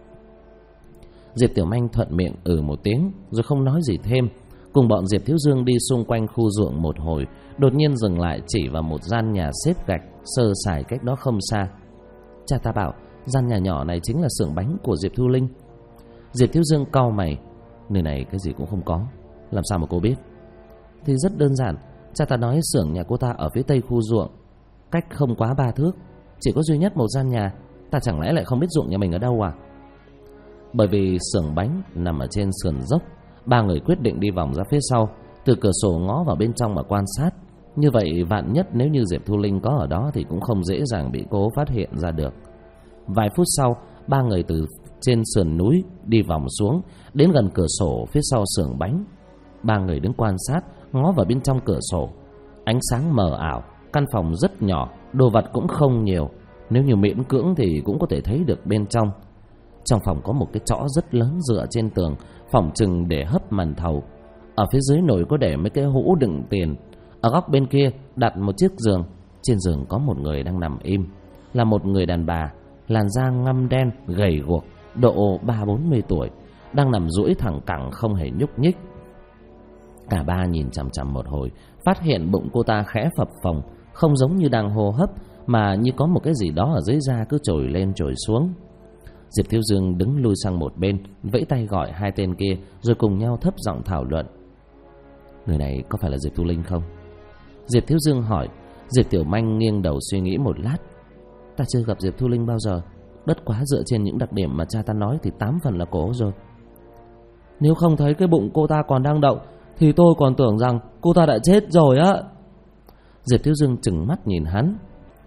Diệp Tiểu Manh thuận miệng một tiếng rồi không nói gì thêm, cùng bọn Diệp Thiếu Dương đi xung quanh khu ruộng một hồi, đột nhiên dừng lại chỉ vào một gian nhà xếp gạch sơ sài cách đó không xa. Cha ta bảo gian nhà nhỏ này chính là xưởng bánh của Diệp Thu Linh. Diệp Thiếu Dương cau mày, nơi này cái gì cũng không có, làm sao mà cô biết? Thì rất đơn giản, cha ta nói xưởng nhà cô ta ở phía tây khu ruộng, cách không quá 3 thước, chỉ có duy nhất một gian nhà. Ta chẳng lẽ lại không biết ruộng nhà mình ở đâu à? Bởi vì xưởng bánh nằm ở trên sườn dốc, ba người quyết định đi vòng ra phía sau, từ cửa sổ ngó vào bên trong mà quan sát. Như vậy vạn nhất nếu như Diệp Thu Linh có ở đó thì cũng không dễ dàng bị cô phát hiện ra được. Vài phút sau, ba người từ trên sườn núi đi vòng xuống, đến gần cửa sổ phía sau xưởng bánh. Ba người đứng quan sát, ngó vào bên trong cửa sổ. Ánh sáng mờ ảo, căn phòng rất nhỏ, đồ vật cũng không nhiều, nếu như miễn cưỡng thì cũng có thể thấy được bên trong. Trong phòng có một cái chõ rất lớn dựa trên tường, phỏng chừng để hấp màn thầu. Ở phía dưới nồi có để mấy cái hũ đựng tiền. Ở góc bên kia đặt một chiếc giường. Trên giường có một người đang nằm im, là một người đàn bà, làn da ngăm đen, gầy guộc, độ 30-40 tuổi, đang nằm duỗi thẳng cẳng không hề nhúc nhích. Cả ba nhìn chằm chằm một hồi, phát hiện bụng cô ta khẽ phập phồng, không giống như đang hô hấp, mà như có một cái gì đó ở dưới da cứ trồi lên trồi xuống. Diệp Thiếu Dương đứng lui sang một bên, vẫy tay gọi hai tên kia, rồi cùng nhau thấp giọng thảo luận. Người này có phải là Diệp Thu Linh không? Diệp Thiếu Dương hỏi. Diệp Tiểu Manh nghiêng đầu suy nghĩ một lát. Ta chưa gặp Diệp Thu Linh bao giờ, bất quá dựa trên những đặc điểm mà cha ta nói thì 8 phần là cô rồi. Nếu không thấy cái bụng cô ta còn đang động thì tôi còn tưởng rằng cô ta đã chết rồi á. Diệp Thiếu Dương trừng mắt nhìn hắn.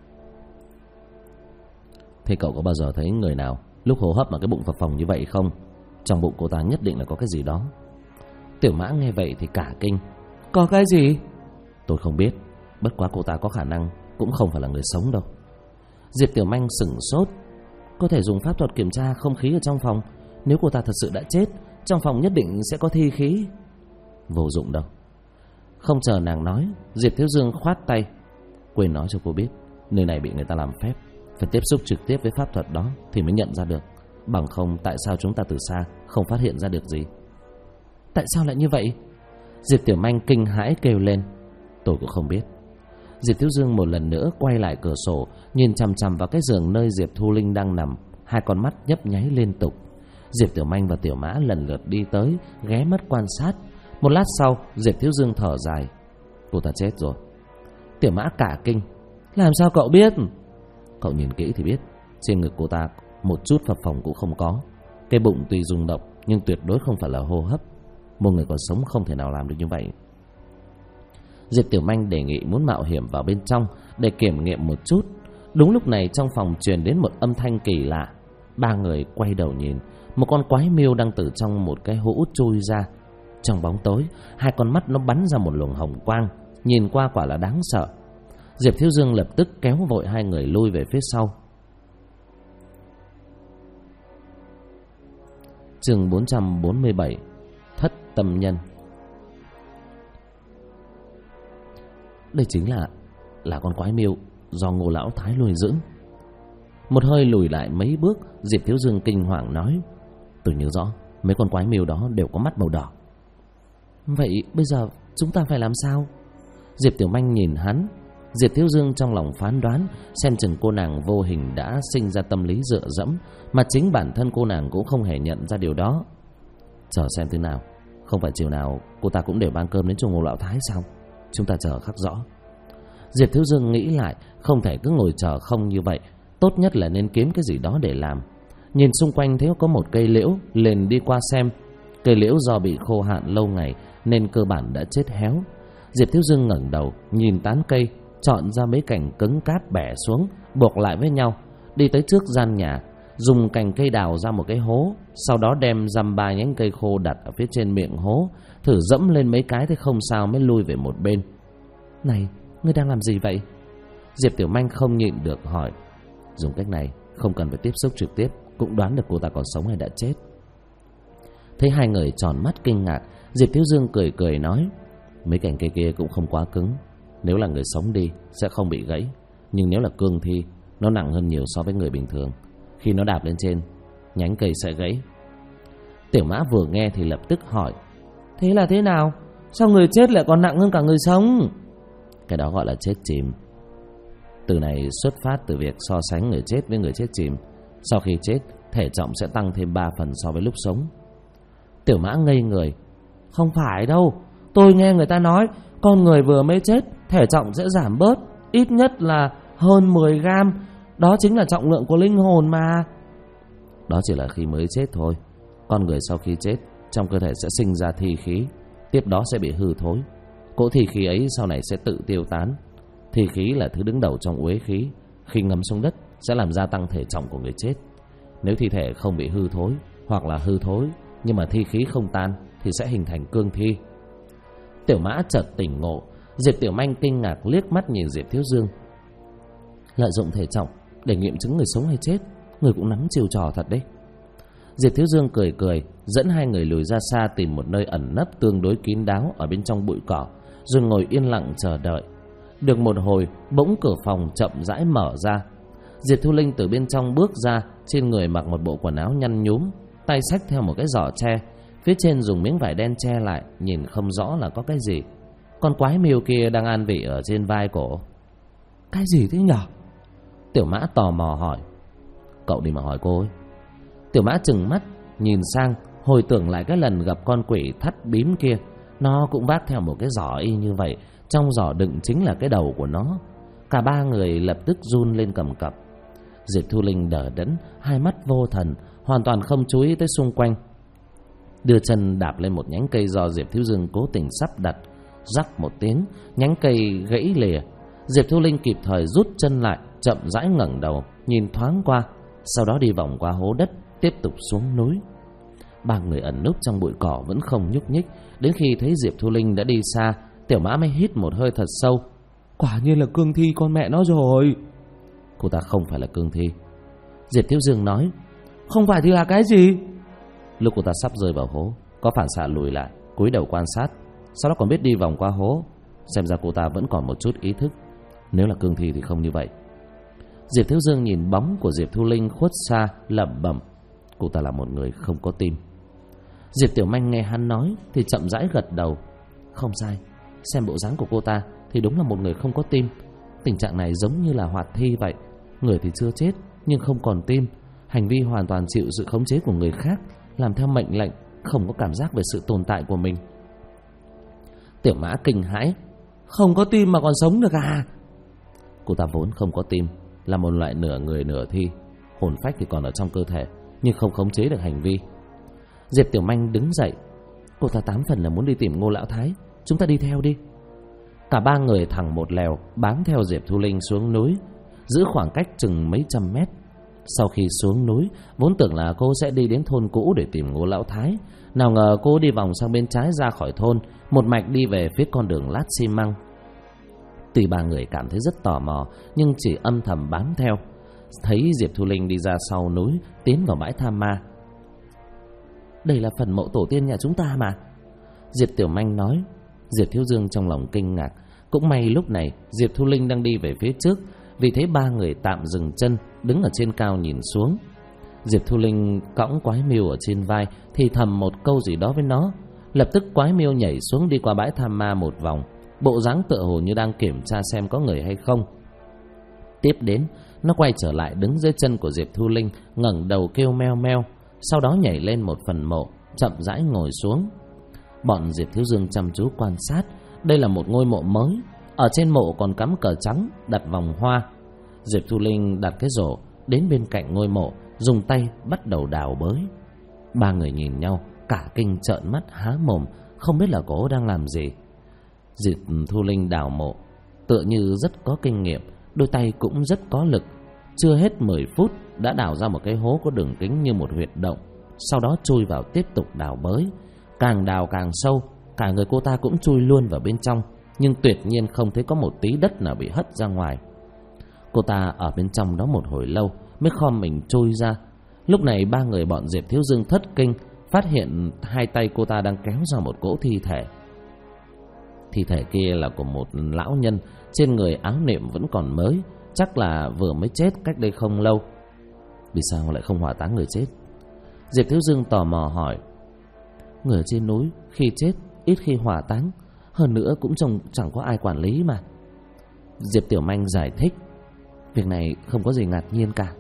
Thế cậu có bao giờ thấy người nào lúc hô hấp mà cái bụng phập phồng như vậy không? Trong bụng cô ta nhất định là có cái gì đó. Tiểu Mã nghe vậy thì cả kinh. Có cái gì? Tôi không biết, bất quá cô ta có khả năng cũng không phải là người sống đâu. Diệp Tiểu Manh sửng sốt. Có thể dùng pháp thuật kiểm tra không khí ở trong phòng. Nếu cô ta thật sự đã chết, trong phòng nhất định sẽ có thi khí. Vô dụng đâu. Không chờ nàng nói, Diệp Thiếu Dương khoát tay. Quên nói cho cô biết, nơi này bị người ta làm phép, phải tiếp xúc trực tiếp với pháp thuật đó thì mới nhận ra được. Bằng không tại sao chúng ta từ xa không phát hiện ra được gì? Tại sao lại như vậy? Diệp Tiểu Manh kinh hãi kêu lên. Tôi cũng không biết. Diệp Thiếu Dương một lần nữa quay lại cửa sổ, nhìn chằm chằm vào cái giường nơi Diệp Thu Linh đang nằm, hai con mắt nhấp nháy liên tục. Diệp Tiểu Manh và Tiểu Mã lần lượt đi tới, ghé mắt quan sát. Một lát sau, Diệp Thiếu Dương thở dài. Cô ta chết rồi. Tiểu Mã cả kinh. Làm sao cậu biết? Cậu nhìn kỹ thì biết, trên ngực cô ta một chút phập phồng cũng không có. Cái bụng tuy rung động nhưng tuyệt đối không phải là hô hấp. Một người còn sống không thể nào làm được như vậy. Diệp Tiểu Manh đề nghị muốn mạo hiểm vào bên trong để kiểm nghiệm một chút. Đúng lúc này trong phòng truyền đến một âm thanh kỳ lạ. Ba người quay đầu nhìn, một con quái miêu đang từ trong một cái hũ chui ra. Trong bóng tối, hai con mắt nó bắn ra một luồng hồng quang, nhìn qua quả là đáng sợ. Diệp Thiếu Dương lập tức kéo vội hai người lui về phía sau. Chương 447 Thất Tâm Nhân. Đây chính là con quái miêu do Ngô lão thái nuôi dưỡng. Một hơi lùi lại mấy bước, Diệp Thiếu Dương kinh hoàng nói. Tôi nhớ rõ mấy con quái miêu đó đều có mắt màu đỏ. Vậy bây giờ chúng ta phải làm sao? Diệp Tiểu Manh nhìn hắn. Diệp Thiếu Dương trong lòng phán đoán, xem chừng cô nàng vô hình đã sinh ra tâm lý dựa dẫm, mà chính bản thân cô nàng cũng không hề nhận ra điều đó. Chờ xem thế nào. Không phải chiều nào cô ta cũng đều mang cơm đến cho Ngô lão thái sao? Chúng ta chờ khắc rõ. Diệp Thiếu Dương nghĩ lại, không thể cứ ngồi chờ không như vậy, tốt nhất là nên kiếm cái gì đó để làm. Nhìn xung quanh thấy có một cây liễu, liền đi qua xem. Cây liễu do bị khô hạn lâu ngày nên cơ bản đã chết héo. Diệp Thiếu Dương ngẩng đầu nhìn tán cây, chọn ra mấy cành cứng cát bẻ xuống, buộc lại với nhau, đi tới trước gian nhà, dùng cành cây đào ra một cái hố, sau đó đem dăm ba nhánh cây khô đặt ở phía trên miệng hố, thử dẫm lên mấy cái thì không sao mới lui về một bên. Này, ngươi đang làm gì vậy? Diệp Tiểu Manh không nhịn được hỏi. Dùng cách này không cần phải tiếp xúc trực tiếp cũng đoán được cô ta còn sống hay đã chết. Thấy hai người tròn mắt kinh ngạc, Diệp Thiếu Dương cười cười nói. Mấy cành cây kia cũng không quá cứng, nếu là người sống đi sẽ không bị gãy, nhưng nếu là cương thi, nó nặng hơn nhiều so với người bình thường. Khi nó đạp lên trên, nhánh cây sẽ gãy. Tiểu Mã vừa nghe thì lập tức hỏi. Thế là thế nào? Sao người chết lại còn nặng hơn cả người sống? Cái đó gọi là chết chìm. Từ này xuất phát từ việc so sánh người chết với người chết chìm. Sau khi chết, thể trọng sẽ tăng thêm 3 phần so với lúc sống. Tiểu Mã ngây người. Không phải đâu, tôi nghe người ta nói con người vừa mới chết, thể trọng sẽ giảm bớt, ít nhất là hơn 10 gram. Đó chính là trọng lượng của linh hồn mà. Đó chỉ là khi mới chết thôi. Con người sau khi chết, trong cơ thể sẽ sinh ra thi khí, tiếp đó sẽ bị hư thối. Cỗ thi khí ấy sau này sẽ tự tiêu tán. Thi khí là thứ đứng đầu trong uế khí, khi ngấm xuống đất sẽ làm gia tăng thể trọng của người chết. Nếu thi thể không bị hư thối, hoặc là hư thối nhưng mà thi khí không tan, thì sẽ hình thành cương thi. Tiểu Mã chợt tỉnh ngộ. Diệp Tiểu Manh kinh ngạc liếc mắt nhìn Diệp Thiếu Dương. Lợi dụng thể trọng để nghiệm chứng người sống hay chết, người cũng nắm chiêu trò thật đấy. Diệp Thiếu Dương cười cười, dẫn hai người lùi ra xa, tìm một nơi ẩn nấp tương đối kín đáo ở bên trong bụi cỏ, rồi ngồi yên lặng chờ đợi. Được một hồi, bỗng cửa phòng chậm rãi mở ra. Diệp Thu Linh từ bên trong bước ra, trên người mặc một bộ quần áo nhăn nhúm, tay xách theo một cái giỏ tre. Phía trên dùng miếng vải đen che lại, nhìn không rõ là có cái gì. Con quái miêu kia đang an vị ở trên vai cổ. Cái gì thế nhở? Tiểu Mã tò mò hỏi. Cậu đi mà hỏi cô ấy. Tiểu Mã trừng mắt nhìn sang, hồi tưởng lại cái lần gặp con quỷ thắt bím kia. Nó cũng vác theo một cái giỏ y như vậy, trong giỏ đựng chính là cái đầu của nó. Cả ba người lập tức run lên cầm cập. Diệp Thu Linh đờ đẫn, hai mắt vô thần, hoàn toàn không chú ý tới xung quanh. Đưa chân đạp lên một nhánh cây do Diệp Thiếu Dương cố tình sắp đặt. Rắc một tiếng, nhánh cây gãy lìa. Diệp Thu Linh kịp thời rút chân lại, chậm rãi ngẩng đầu, nhìn thoáng qua, sau đó đi vòng qua hố đất, tiếp tục xuống núi. Ba người ẩn núp trong bụi cỏ vẫn không nhúc nhích. Đến khi thấy Diệp Thu Linh đã đi xa, Tiểu Mã mới hít một hơi thật sâu. Quả nhiên là cương thi con mẹ nó rồi. Cô ta không phải là cương thi, Diệp Thiếu Dương nói. Không phải thì là cái gì? Lúc cô ta sắp rơi vào hố, có phản xạ lùi lại, cúi đầu quan sát, sau đó còn biết đi vòng qua hố. Xem ra cô ta vẫn còn một chút ý thức. Nếu là cương thi thì không như vậy. Diệp Thiếu Dương nhìn bóng của Diệp Thu Linh khuất xa, lẩm bẩm. Cô ta là một người không có tim. Diệp Tiểu Manh nghe hắn nói thì chậm rãi gật đầu. Không sai, xem bộ dáng của cô ta thì đúng là một người không có tim. Tình trạng này giống như là hoạt thi vậy. Người thì chưa chết nhưng không còn tim. Hành vi hoàn toàn chịu sự khống chế của người khác, làm theo mệnh lệnh, không có cảm giác về sự tồn tại của mình. Tiểu Mã kinh hãi. Không có tim mà còn sống được à? Cô ta vốn không có tim, là một loại nửa người nửa thi. Hồn phách thì còn ở trong cơ thể, nhưng không khống chế được hành vi. Diệp Tiểu Manh đứng dậy. Cô ta 8 phần là muốn đi tìm Ngô Lão Thái. Chúng ta đi theo đi. Cả ba người thẳng một lèo bám theo Diệp Thu Linh xuống núi, giữ khoảng cách chừng mấy trăm mét. Sau khi xuống núi, vốn tưởng là cô sẽ đi đến thôn cũ để tìm Ngô Lão Thái. Nào ngờ cô đi vòng sang bên trái ra khỏi thôn, một mạch đi về phía con đường lát xi măng. Tuy ba người cảm thấy rất tò mò, nhưng chỉ âm thầm bám theo. Thấy Diệp Thu Linh đi ra sau núi, tiến vào bãi tha ma. Đây là phần mộ tổ tiên nhà chúng ta mà, Diệp Tiểu Manh nói. Diệp Thiếu Dương trong lòng kinh ngạc. Cũng may lúc này Diệp Thu Linh đang đi về phía trước, vì thế ba người tạm dừng chân, đứng ở trên cao nhìn xuống. Diệp Thu Linh cõng quái miêu ở trên vai, thì thầm một câu gì đó với nó. Lập tức quái miêu nhảy xuống đi qua bãi tham ma một vòng, bộ dáng tựa hồ như đang kiểm tra xem có người hay không. Tiếp đến, nó quay trở lại đứng dưới chân của Diệp Thu Linh, ngẩng đầu kêu meo meo, sau đó nhảy lên một phần mộ, chậm rãi ngồi xuống. Bọn Diệp Thiếu Dương chăm chú quan sát. Đây là một ngôi mộ mới, ở trên mộ còn cắm cờ trắng, đặt vòng hoa. Diệp Thu Linh đặt cái rổ đến bên cạnh ngôi mộ, dùng tay bắt đầu đào bới. Ba người nhìn nhau, cả kinh trợn mắt há mồm, không biết là cô đang làm gì. Diệp Thu Linh đào mộ tựa như rất có kinh nghiệm, đôi tay cũng rất có lực. Chưa hết 10 phút đã đào ra một cái hố có đường kính như một huyệt động, sau đó chui vào tiếp tục đào bới. Càng đào càng sâu, cả người cô ta cũng chui luôn vào bên trong, nhưng tuyệt nhiên không thấy có một tí đất nào bị hất ra ngoài. Cô ta ở bên trong đó một hồi lâu mới khom mình chui ra. Lúc này ba người bọn Diệp Thiếu Dương thất kinh, phát hiện hai tay cô ta đang kéo ra một cỗ thi thể. Thi thể kia là của một lão nhân, trên người áo niệm vẫn còn mới, chắc là vừa mới chết cách đây không lâu. Vì sao lại không hỏa táng người chết? Diệp Thiếu Dương tò mò hỏi. Người ở trên núi khi chết ít khi hỏa táng, hơn nữa cũng chẳng có ai quản lý mà. Diệp Tiểu Manh giải thích. Việc này không có gì ngạc nhiên cả.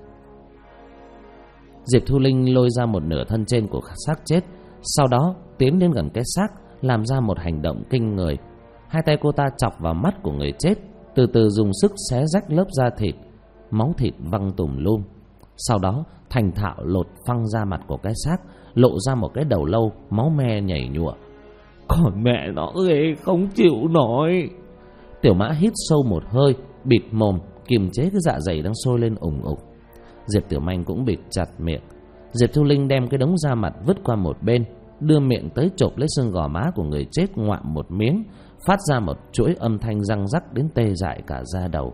Diệp Thu Linh lôi ra một nửa thân trên của xác chết, sau đó tiến đến gần cái xác, làm ra một hành động kinh người. Hai tay cô ta chọc vào mắt của người chết, từ từ dùng sức xé rách lớp da thịt, máu thịt văng tùm lum. Sau đó thành thạo lột phăng da mặt của cái xác, lộ ra một cái đầu lâu máu me nhảy nhụa. Còn mẹ nó ghê không chịu nổi. Tiểu Mã hít sâu một hơi, bịt mồm, kiềm chế cái dạ dày đang sôi lên ủng ục. Diệp Tiểu Manh cũng bịt chặt miệng. Diệp Thu Linh đem cái đống da mặt vứt qua một bên, đưa miệng tới chộp lấy xương gò má của người chết, ngoạm một miếng, phát ra một chuỗi âm thanh răng rắc đến tê dại cả da đầu.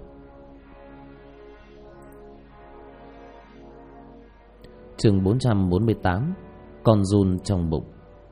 Chương 448. Con giun trong bụng.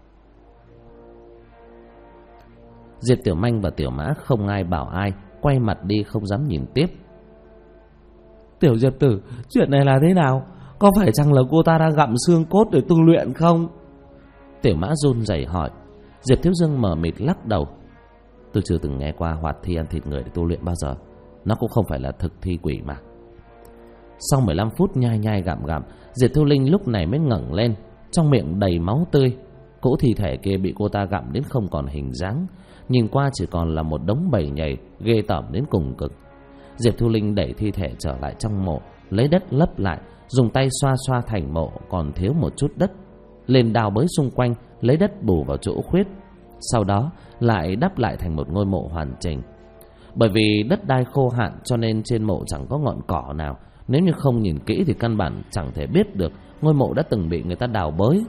Diệp Tiểu Manh và Tiểu Mã không ai bảo ai, quay mặt đi không dám nhìn tiếp. Tiểu Diệp Tử, chuyện này là thế nào? Có phải chăng là cô ta đang gặm xương cốt để tu luyện không? Tiểu Mã run rẩy hỏi. Diệp Thiếu Dương mờ mịt lắc đầu. Tôi chưa từng nghe qua hoạt thi ăn thịt người để tu luyện bao giờ. Nó cũng không phải là thực thi quỷ mà. Sau 15 phút nhai nhai gặm gặm, Diệp Thu Linh lúc này mới ngẩng lên, trong miệng đầy máu tươi. Cỗ thi thể kia bị cô ta gặm đến không còn hình dáng, nhìn qua chỉ còn là một đống bầy nhầy ghê tởm đến cùng cực. Diệp Thu Linh đẩy thi thể trở lại trong mộ, lấy đất lấp lại, dùng tay xoa xoa thành mộ còn thiếu một chút đất, lên đào bới xung quanh, lấy đất bù vào chỗ khuyết. Sau đó lại đắp lại thành một ngôi mộ hoàn chỉnh. Bởi vì đất đai khô hạn cho nên trên mộ chẳng có ngọn cỏ nào. Nếu như không nhìn kỹ thì căn bản chẳng thể biết được ngôi mộ đã từng bị người ta đào bới.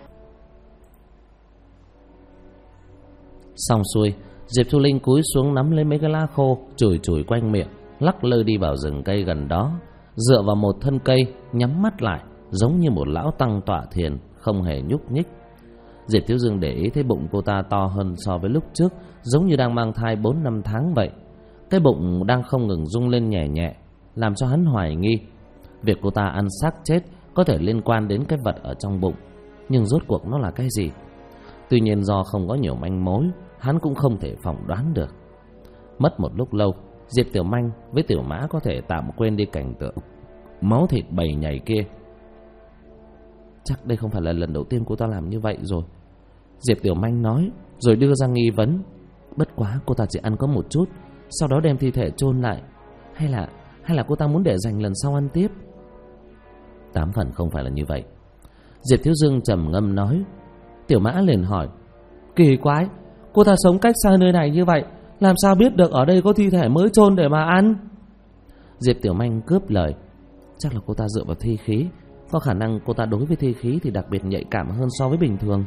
Xong xuôi, Diệp Thu Linh cúi xuống nắm lấy mấy cái lá khô, chùi chùi quanh miệng, lắc lư đi vào rừng cây gần đó, dựa vào một thân cây, nhắm mắt lại, giống như một lão tăng tọa thiền, không hề nhúc nhích. Diệp Thiếu Dương để ý thấy bụng cô ta to hơn so với lúc trước, giống như đang mang thai 4-5 tháng vậy. Cái bụng đang không ngừng rung lên nhẹ nhẹ, làm cho hắn hoài nghi việc cô ta ăn xác chết có thể liên quan đến cái vật ở trong bụng. Nhưng rốt cuộc nó là cái gì? Tuy nhiên do không có nhiều manh mối, hắn cũng không thể phỏng đoán được. Mất một lúc lâu, Diệp Tiểu Manh với Tiểu Mã có thể tạm quên đi cảnh tượng máu thịt bầy nhảy kia. Chắc đây không phải là lần đầu tiên cô ta làm như vậy rồi, Diệp Tiểu Manh nói, rồi đưa ra nghi vấn. Bất quá cô ta chỉ ăn có một chút, sau đó đem thi thể chôn lại. Hay là cô ta muốn để dành lần sau ăn tiếp? 8 phần không phải là như vậy, Diệp Thiếu Dương trầm ngâm nói. Tiểu Mã liền hỏi, kỳ quái, cô ta sống cách xa nơi này như vậy, làm sao biết được ở đây có thi thể mới chôn để mà ăn? Diệp Tiểu Manh cướp lời, chắc là cô ta dựa vào thi khí. Có khả năng cô ta đối với thi khí thì đặc biệt nhạy cảm hơn so với bình thường.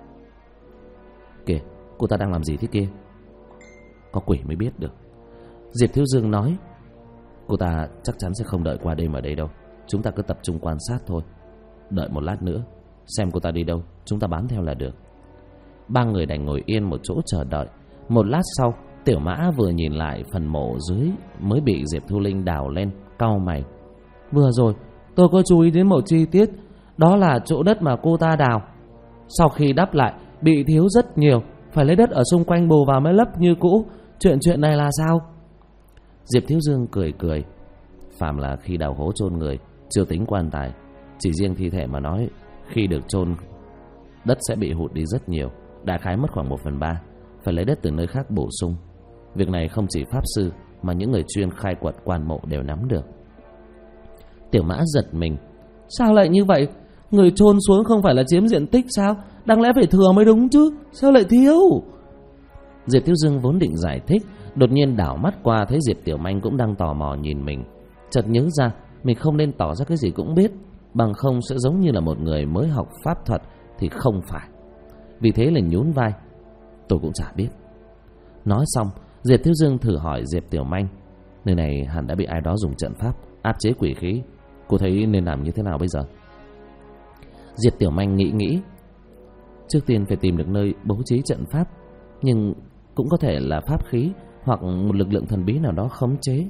Kìa, cô ta đang làm gì thế kia? Có quỷ mới biết được, Diệp Thiếu Dương nói. Cô ta chắc chắn sẽ không đợi qua đêm ở đây đâu. Chúng ta cứ tập trung quan sát thôi. Đợi một lát nữa, xem cô ta đi đâu, chúng ta bám theo là được. Ba người đành ngồi yên một chỗ chờ đợi. Một lát sau, Tiểu Mã vừa nhìn lại phần mộ dưới mới bị Diệp Thu Linh đào lên, cau mày. Vừa rồi tôi có chú ý đến một chi tiết, đó là chỗ đất mà cô ta đào, sau khi đắp lại bị thiếu rất nhiều, phải lấy đất ở xung quanh bù vào mới lấp như cũ. Chuyện này là sao? Diệp Thiếu Dương cười cười. Phàm là khi đào hố chôn người, chưa tính quan tài, chỉ riêng thi thể mà nói, khi được chôn đất sẽ bị hụt đi rất nhiều, đại khái mất khoảng 1/3, phải lấy đất từ nơi khác bổ sung. Việc này không chỉ pháp sư mà những người chuyên khai quật quan mộ đều nắm được. Tiểu Mã giật mình. Sao lại như vậy? Người chôn xuống không phải là chiếm diện tích sao? Đáng lẽ phải thừa mới đúng chứ, sao lại thiếu? Diệp Thiếu Dương vốn định giải thích, đột nhiên đảo mắt qua thấy Diệp Tiểu Manh cũng đang tò mò nhìn mình, chợt nhớ ra mình không nên tỏ ra cái gì cũng biết, bằng không sẽ giống như là một người mới học pháp thuật thì không phải. Vì thế là nhún vai, tôi cũng chả biết. Nói xong, Diệp Thiếu Dương thử hỏi Diệp Tiểu Manh, nơi này hẳn đã bị ai đó dùng trận pháp áp chế quỷ khí, cô thấy nên làm như thế nào bây giờ? Diệp Tiểu Manh nghĩ, trước tiên phải tìm được nơi bố trí trận pháp, nhưng cũng có thể là pháp khí hoặc một lực lượng thần bí nào đó khống chế,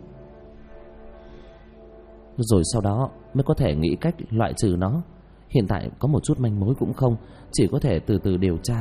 rồi sau đó mới có thể nghĩ cách loại trừ nó. Hiện tại có một chút manh mối cũng không, chỉ có thể từ từ điều tra.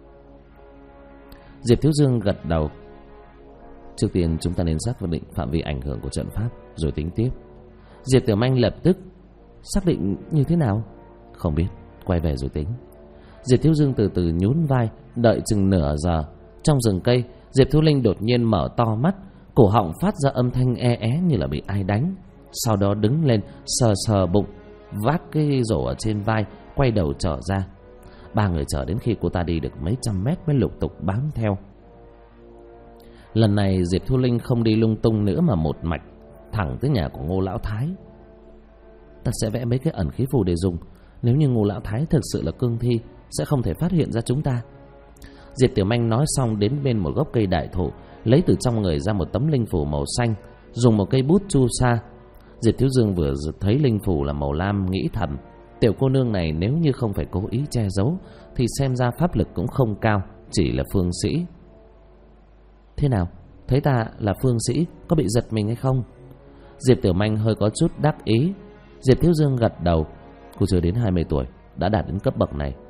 Diệp Thiếu Dương gật đầu. Trước tiên chúng ta nên xác định phạm vi ảnh hưởng của trận pháp, rồi tính tiếp. Diệp Tiểu Manh lập tức, xác định như thế nào? Không biết, quay về rồi tính. Diệp Thiếu Dương từ từ nhún vai. Đợi chừng nửa giờ, trong rừng cây, Diệp Thu Linh đột nhiên mở to mắt, cổ họng phát ra âm thanh như là bị ai đánh. Sau đó đứng lên, sờ sờ bụng, vác cái rổ ở trên vai, quay đầu trở ra. Ba người chờ đến khi cô ta đi được mấy trăm mét mới lục tục bám theo. Lần này Diệp Thu Linh không đi lung tung nữa mà một mạch thẳng tới nhà của Ngô Lão Thái. Ta sẽ vẽ mấy cái ẩn khí phù để dùng, nếu như Ngô Lão Thái thực sự là cương thi, sẽ không thể phát hiện ra chúng ta. Diệp Tiểu Manh nói xong đến bên một gốc cây đại thụ, lấy từ trong người ra một tấm linh phù màu xanh, dùng một cây bút chu sa. Diệp Thiếu Dương vừa thấy linh phù là màu lam, nghĩ thầm, tiểu cô nương này nếu như không phải cố ý che giấu thì xem ra pháp lực cũng không cao, chỉ là phương sĩ. Thế nào, thấy ta là phương sĩ có bị giật mình hay không? Diệp Tiểu Manh hơi có chút đắc ý. Diệp Thiếu Dương gật đầu. Cô chưa đến 20 tuổi đã đạt đến cấp bậc này,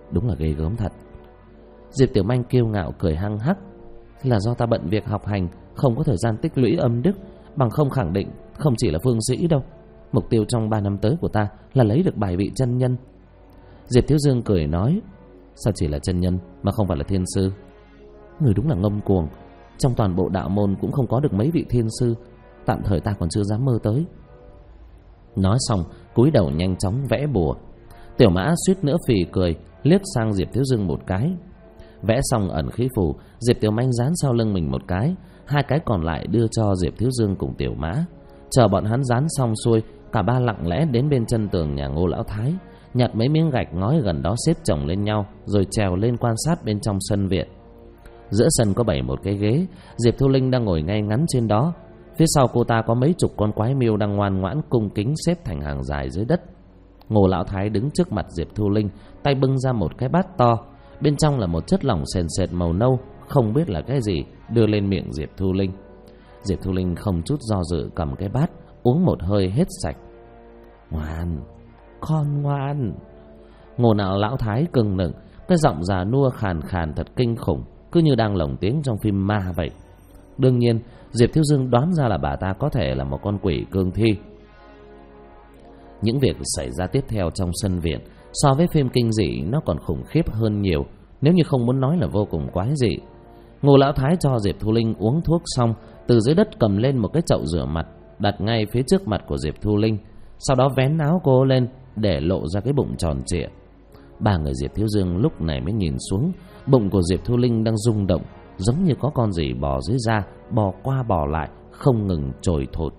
đúng là ghê gớm thật. Diệp Tiểu Manh kiêu ngạo cười hăng hắc. Là do ta bận việc học hành, không có thời gian tích lũy âm đức, bằng không khẳng định không chỉ là phương sĩ đâu. Mục tiêu trong 3 năm tới của ta là lấy được bài vị chân nhân. Diệp Thiếu Dương cười nói, sao chỉ là chân nhân mà không phải là thiên sư? Người đúng là ngông cuồng. Trong toàn bộ đạo môn cũng không có được mấy vị thiên sư, tạm thời ta còn chưa dám mơ tới. Nói xong cúi đầu nhanh chóng vẽ bùa. Tiểu Mã suýt nữa phì cười, liếc sang Diệp Thiếu Dương một cái. Vẽ xong ẩn khí phù, Diệp Tiểu Manh dán sau lưng mình một cái, 2 cái còn lại đưa cho Diệp Thiếu Dương cùng Tiểu Mã. Chờ bọn hắn dán xong xuôi, cả ba lặng lẽ đến bên chân tường nhà Ngô Lão Thái, nhặt mấy miếng gạch ngói gần đó xếp chồng lên nhau, rồi trèo lên quan sát bên trong sân viện. Giữa sân có bày một cái ghế, Diệp Thu Linh đang ngồi ngay ngắn trên đó. Phía sau cô ta có mấy chục con quái miêu đang ngoan ngoãn cung kính xếp thành hàng dài dưới đất. Ngô Lão Thái đứng trước mặt Diệp Thu Linh, tay bưng ra một cái bát to, bên trong là một chất lỏng sền sệt màu nâu, không biết là cái gì, đưa lên miệng Diệp Thu Linh. Diệp Thu Linh không chút do dự cầm cái bát, uống một hơi hết sạch. Ngoan, con ngoan. Ngô Lão Thái cưng nựng, cái giọng già nua khàn khàn thật kinh khủng, cứ như đang lồng tiếng trong phim ma vậy. Đương nhiên Diệp Thiếu Dương đoán ra là bà ta có thể là một con quỷ cương thi. Những việc xảy ra tiếp theo trong sân viện so với phim kinh dị nó còn khủng khiếp hơn nhiều, nếu như không muốn nói là vô cùng quái dị. Ngô Lão Thái cho Diệp Thu Linh uống thuốc xong, từ dưới đất cầm lên một cái chậu rửa mặt, đặt ngay phía trước mặt của Diệp Thu Linh, sau đó vén áo cô lên để lộ ra cái bụng tròn trịa. Ba người Diệp Thiếu Dương lúc này mới nhìn xuống, bụng của Diệp Thu Linh đang rung động, giống như có con gì bò dưới da, bò qua bò lại, không ngừng trồi thột.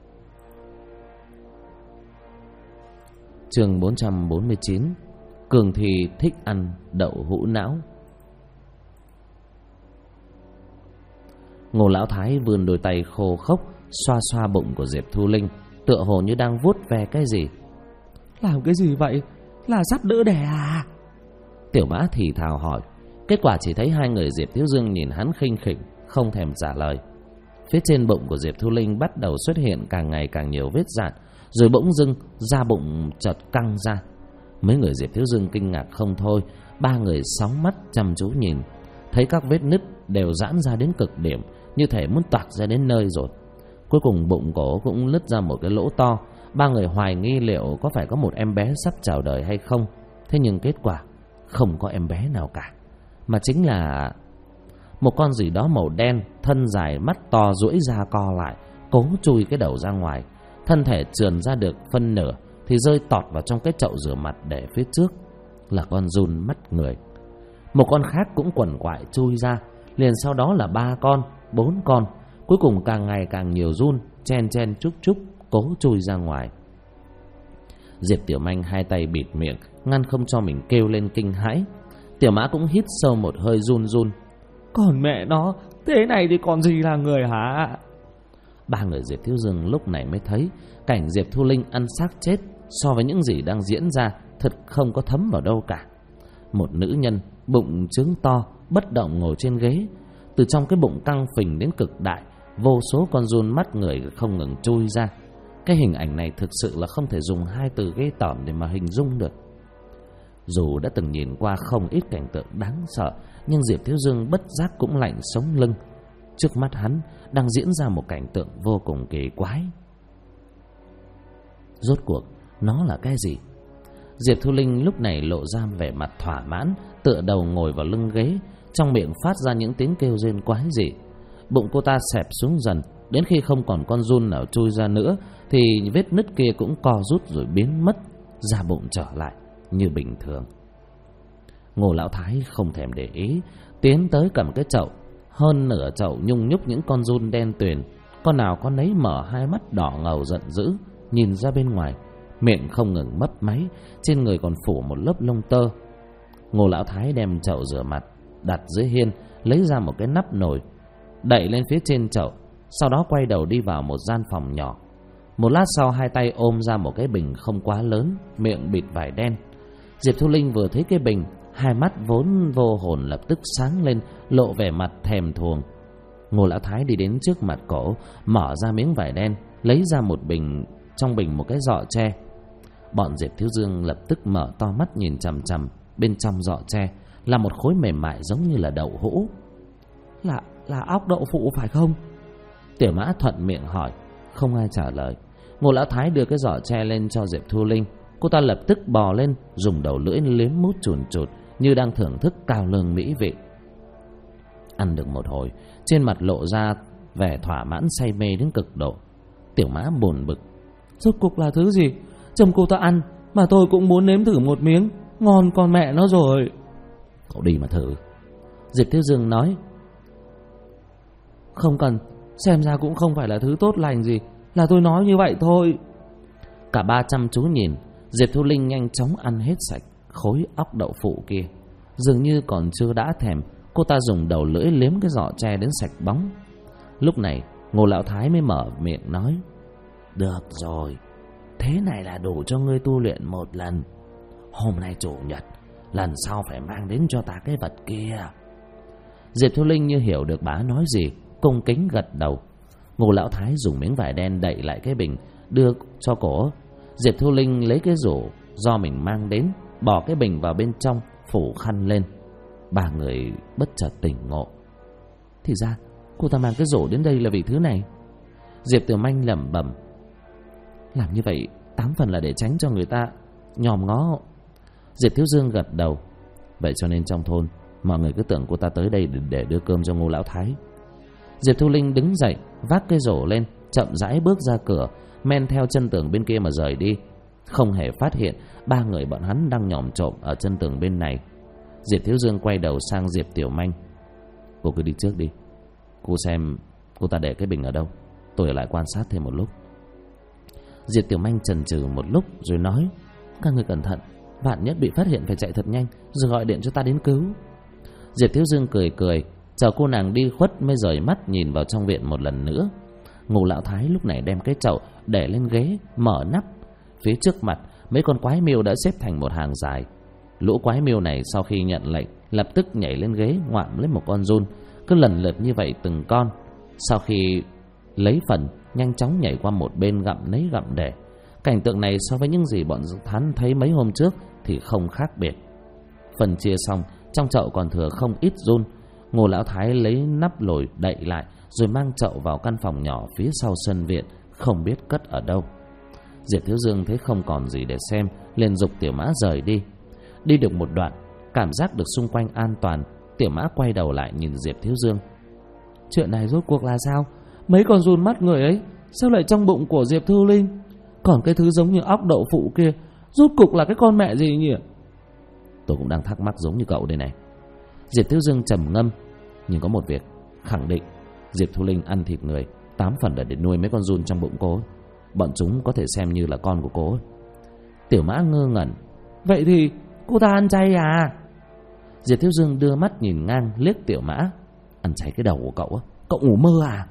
Chương 449. Cường thì thích ăn đậu hũ não. Ngô Lão Thái vươn đôi tay khô khốc xoa xoa bụng của Diệp Thu Linh, tựa hồ như đang vuốt ve cái gì. Làm cái gì vậy? Là sắp đỡ đẻ à? Tiểu Mã thì thào hỏi. Kết quả chỉ thấy hai người Diệp Thiếu Dương nhìn hắn khinh khỉnh, không thèm trả lời. Phía trên bụng của Diệp Thu Linh bắt đầu xuất hiện càng ngày càng nhiều vết rạn, rồi bỗng dưng da bụng chợt căng ra. Mấy người Diệp Thiếu Dương kinh ngạc không thôi, ba người sóng mắt chăm chú nhìn, thấy các vết nứt đều giãn ra đến cực điểm, như thể muốn toạc ra đến nơi rồi. Cuối cùng bụng cổ cũng nứt ra một cái lỗ to. Ba người hoài nghi liệu có phải có một em bé sắp chào đời hay không. Thế nhưng kết quả không có em bé nào cả, mà chính là một con gì đó màu đen, thân dài, mắt to, duỗi ra co lại, cố chui cái đầu ra ngoài. Thân thể trườn ra được phân nửa thì rơi tọt vào trong cái chậu rửa mặt để phía trước, là con giun mắt người. Một con khác cũng quằn quại chui ra, liền sau đó là 3 con, 4 con, cuối cùng càng ngày càng nhiều giun chen chen chúc chúc cố chui ra ngoài. Diệp Tiểu Manh hai tay bịt miệng, ngăn không cho mình kêu lên kinh hãi. Tiểu Mã cũng hít sâu một hơi run run. Còn mẹ nó, thế này thì còn gì là người hả? Ba người Diệp Thiếu Dương lúc này mới thấy cảnh Diệp Thu Linh ăn xác chết so với những gì đang diễn ra thật không có thấm vào đâu cả. Một nữ nhân bụng trướng to bất động ngồi trên ghế, từ trong cái bụng căng phình đến cực đại, vô số con giun mắt người không ngừng chui ra. Cái hình ảnh này thực sự là không thể dùng 2 từ ghê tởm để mà hình dung được. Dù đã từng nhìn qua không ít cảnh tượng đáng sợ, nhưng Diệp Thiếu Dương bất giác cũng lạnh sống lưng. Trước mắt hắn đang diễn ra một cảnh tượng vô cùng kỳ quái. Rốt cuộc nó là cái gì? Diệp Thu Linh lúc này lộ ra vẻ mặt thỏa mãn, tựa đầu ngồi vào lưng ghế, trong miệng phát ra những tiếng kêu rên quái dị. Bụng cô ta xẹp xuống dần, đến khi không còn con giun nào chui ra nữa thì vết nứt kia cũng co rút rồi biến mất, da bụng trở lại như bình thường. Ngô Lão Thái không thèm để ý, tiến tới cầm cái chậu. Hơn nửa chậu nhung nhúc những con giun đen tuyền, con nào con nấy mở hai mắt đỏ ngầu giận dữ, nhìn ra bên ngoài, miệng không ngừng mấp máy, trên người còn phủ một lớp lông tơ. Ngô Lão Thái đem chậu rửa mặt đặt dưới hiên, lấy ra một cái nắp nồi, đậy lên phía trên chậu, sau đó quay đầu đi vào một gian phòng nhỏ. Một lát sau, hai tay ôm ra một cái bình không quá lớn, miệng bịt vải đen. Diệp Thu Linh vừa thấy cái bình, hai mắt vốn vô hồn lập tức sáng lên, lộ vẻ mặt thèm thuồng. Ngô Lão Thái đi đến trước mặt cổ, mở ra miếng vải đen, lấy ra một bình, trong bình một cái giọ tre. Bọn Diệp Thiếu Dương lập tức mở to mắt nhìn chằm chằm, bên trong giỏ tre là một khối mềm mại giống như là đậu hũ. Là óc đậu phụ phải không? Tiểu Mã thuận miệng hỏi. Không ai trả lời. Ngô Lão Thái đưa cái giỏ tre lên cho Diệp Thu Linh. Cô ta lập tức bò lên, dùng đầu lưỡi liếm mút chùn chụt như đang thưởng thức cao lương mỹ vị. Ăn được một hồi, trên mặt lộ ra vẻ thỏa mãn say mê đến cực độ. Tiểu Mã buồn bực. Rốt cuộc là thứ gì? Chồng cô ta ăn mà tôi cũng muốn nếm thử một miếng. Ngon con mẹ nó rồi. Cậu đi mà thử. Diệp Thiếu Dương nói. Không cần, xem ra cũng không phải là thứ tốt lành gì, là tôi nói như vậy thôi. Cả ba chăm chú nhìn. Diệp Thu Linh nhanh chóng ăn hết sạch khối óc đậu phụ kia. Dường như còn chưa đã thèm, cô ta dùng đầu lưỡi liếm cái giỏ tre đến sạch bóng. Lúc này Ngô Lão Thái mới mở miệng nói. Được rồi, thế này là đủ cho ngươi tu luyện một lần. Hôm nay chủ nhật, lần sau phải mang đến cho ta cái vật kia. Diệp Thu Linh như hiểu được bá nói gì, cung kính gật đầu. Ngô Lão Thái dùng miếng vải đen đậy lại cái bình, đưa cho cổ. Diệp Thu Linh lấy cái rổ do mình mang đến, bỏ cái bình vào bên trong, phủ khăn lên. Ba người bất chợt tỉnh ngộ. Thì ra cô ta mang cái rổ đến đây là vì thứ này. Diệp Tiểu Manh lẩm bẩm. Làm như vậy 8 phần là để tránh cho người ta nhòm ngó. Diệp Thiếu Dương gật đầu. Vậy cho nên trong thôn mọi người cứ tưởng cô ta tới đây để đưa cơm cho Ngô Lão Thái. Diệp Thu Linh đứng dậy, vác cái rổ lên, chậm rãi bước ra cửa, men theo chân tường bên kia mà rời đi. Không hề phát hiện ba người bọn hắn đang nhòm trộm ở chân tường bên này. Diệp Thiếu Dương quay đầu sang Diệp Tiểu Manh. Cô cứ đi trước đi, cô xem cô ta để cái bình ở đâu, tôi ở lại quan sát thêm một lúc. Diệp Tiểu Manh chần chừ một lúc rồi nói. Các người cẩn thận, vạn nhất bị phát hiện phải chạy thật nhanh, rồi gọi điện cho ta đến cứu. Diệp Thiếu Dương cười cười, chờ cô nàng đi khuất mới rời mắt nhìn vào trong viện một lần nữa. Ngô Lão Thái lúc này đem cái chậu để lên ghế, mở nắp. Phía trước mặt mấy con quái miêu đã xếp thành một hàng dài. Lũ quái miêu này sau khi nhận lệnh lập tức nhảy lên ghế, ngoạm lấy một con giun, cứ lần lượt như vậy từng con. Sau khi lấy phần, nhanh chóng nhảy qua một bên gặm nấy gặm để. Cảnh tượng này so với những gì bọn hắn thấy mấy hôm trước thì không khác biệt. Phần chia xong, trong chậu còn thừa không ít giun. Ngô Lão Thái lấy nắp lồi đậy lại, rồi mang chậu vào căn phòng nhỏ phía sau sân viện, không biết cất ở đâu. Diệp Thiếu Dương thấy không còn gì để xem, liền giục Tiểu Mã rời đi. Đi được một đoạn, cảm giác được xung quanh an toàn, Tiểu Mã quay đầu lại nhìn Diệp Thiếu Dương. Chuyện này rốt cuộc là sao? Mấy con giun mắt người ấy sao lại trong bụng của Diệp Thu Linh? Còn cái thứ giống như óc đậu phụ kia, rốt cuộc là cái con mẹ gì nhỉ? Tôi cũng đang thắc mắc giống như cậu đây này. Diệp Thiếu Dương trầm ngâm. Nhưng có một việc khẳng định, Diệp Thu Linh ăn thịt người 8 phần là để nuôi mấy con giun trong bụng cô. Bọn chúng có thể xem như là con của cô. Tiểu Mã ngơ ngẩn. Vậy thì cô ta ăn chay à? Diệp Thiếu Dương đưa mắt nhìn ngang liếc Tiểu Mã. Ăn chay cái đầu của cậu á? Cậu ngủ mơ à?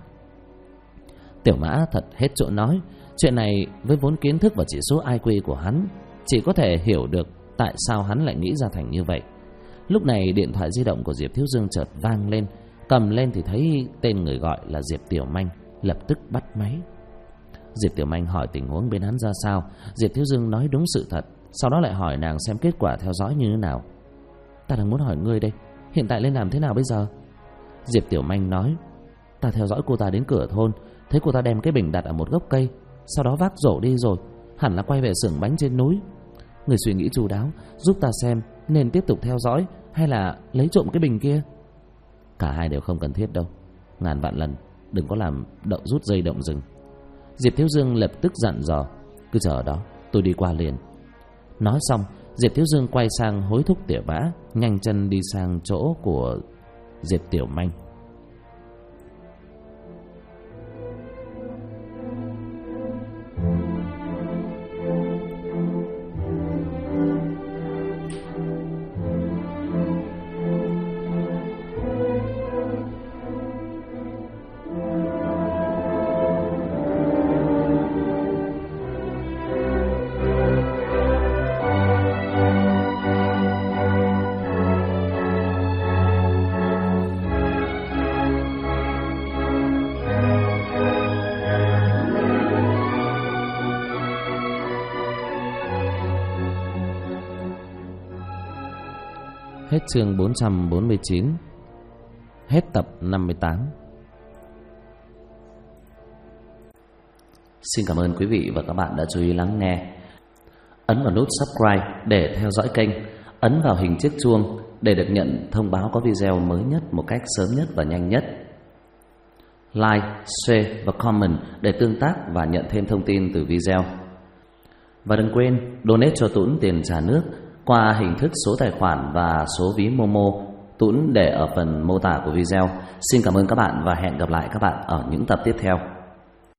Tiểu Mã thật hết chỗ nói. Chuyện này với vốn kiến thức và chỉ số IQ của hắn, chỉ có thể hiểu được tại sao hắn lại nghĩ ra thành như vậy. Lúc này điện thoại di động của Diệp Thiếu Dương chợt vang lên. Cầm lên thì thấy tên người gọi là Diệp Tiểu Manh, lập tức bắt máy. Diệp Tiểu Manh hỏi tình huống bên hắn ra sao. Diệp Thiếu Dương nói đúng sự thật, sau đó lại hỏi nàng xem kết quả theo dõi như thế nào. Ta đang muốn hỏi ngươi đây, hiện tại lên làm thế nào bây giờ? Diệp Tiểu Manh nói. Ta theo dõi cô ta đến cửa thôn, thấy cô ta đem cái bình đặt ở một gốc cây, sau đó vác rổ đi rồi, hẳn là quay về xưởng bánh trên núi. Người suy nghĩ chu đáo, giúp ta xem nên tiếp tục theo dõi hay là lấy trộm cái bình kia. Cả hai đều không cần thiết đâu, ngàn vạn lần đừng có làm rút dây động rừng. Diệp Thiếu Dương lập tức dặn dò. Cứ chờ ở đó, tôi đi qua liền. Nói xong, Diệp Thiếu Dương quay sang hối thúc Tiểu Mã nhanh chân đi sang chỗ của Diệp Tiểu Manh. Hết chương 449. Hết tập 58. Xin cảm ơn quý vị và các bạn đã chú ý lắng nghe. Ấn vào nút subscribe để theo dõi kênh. Ấn vào hình chiếc chuông để được nhận thông báo có video mới nhất một cách sớm nhất và nhanh nhất. Like, share và comment để tương tác và nhận thêm thông tin từ video. Và đừng quên donate cho Tuấn tiền trả nước qua hình thức số tài khoản và số ví Momo. Tuấn để ở phần mô tả của video. Xin cảm ơn các bạn và hẹn gặp lại các bạn ở những tập tiếp theo.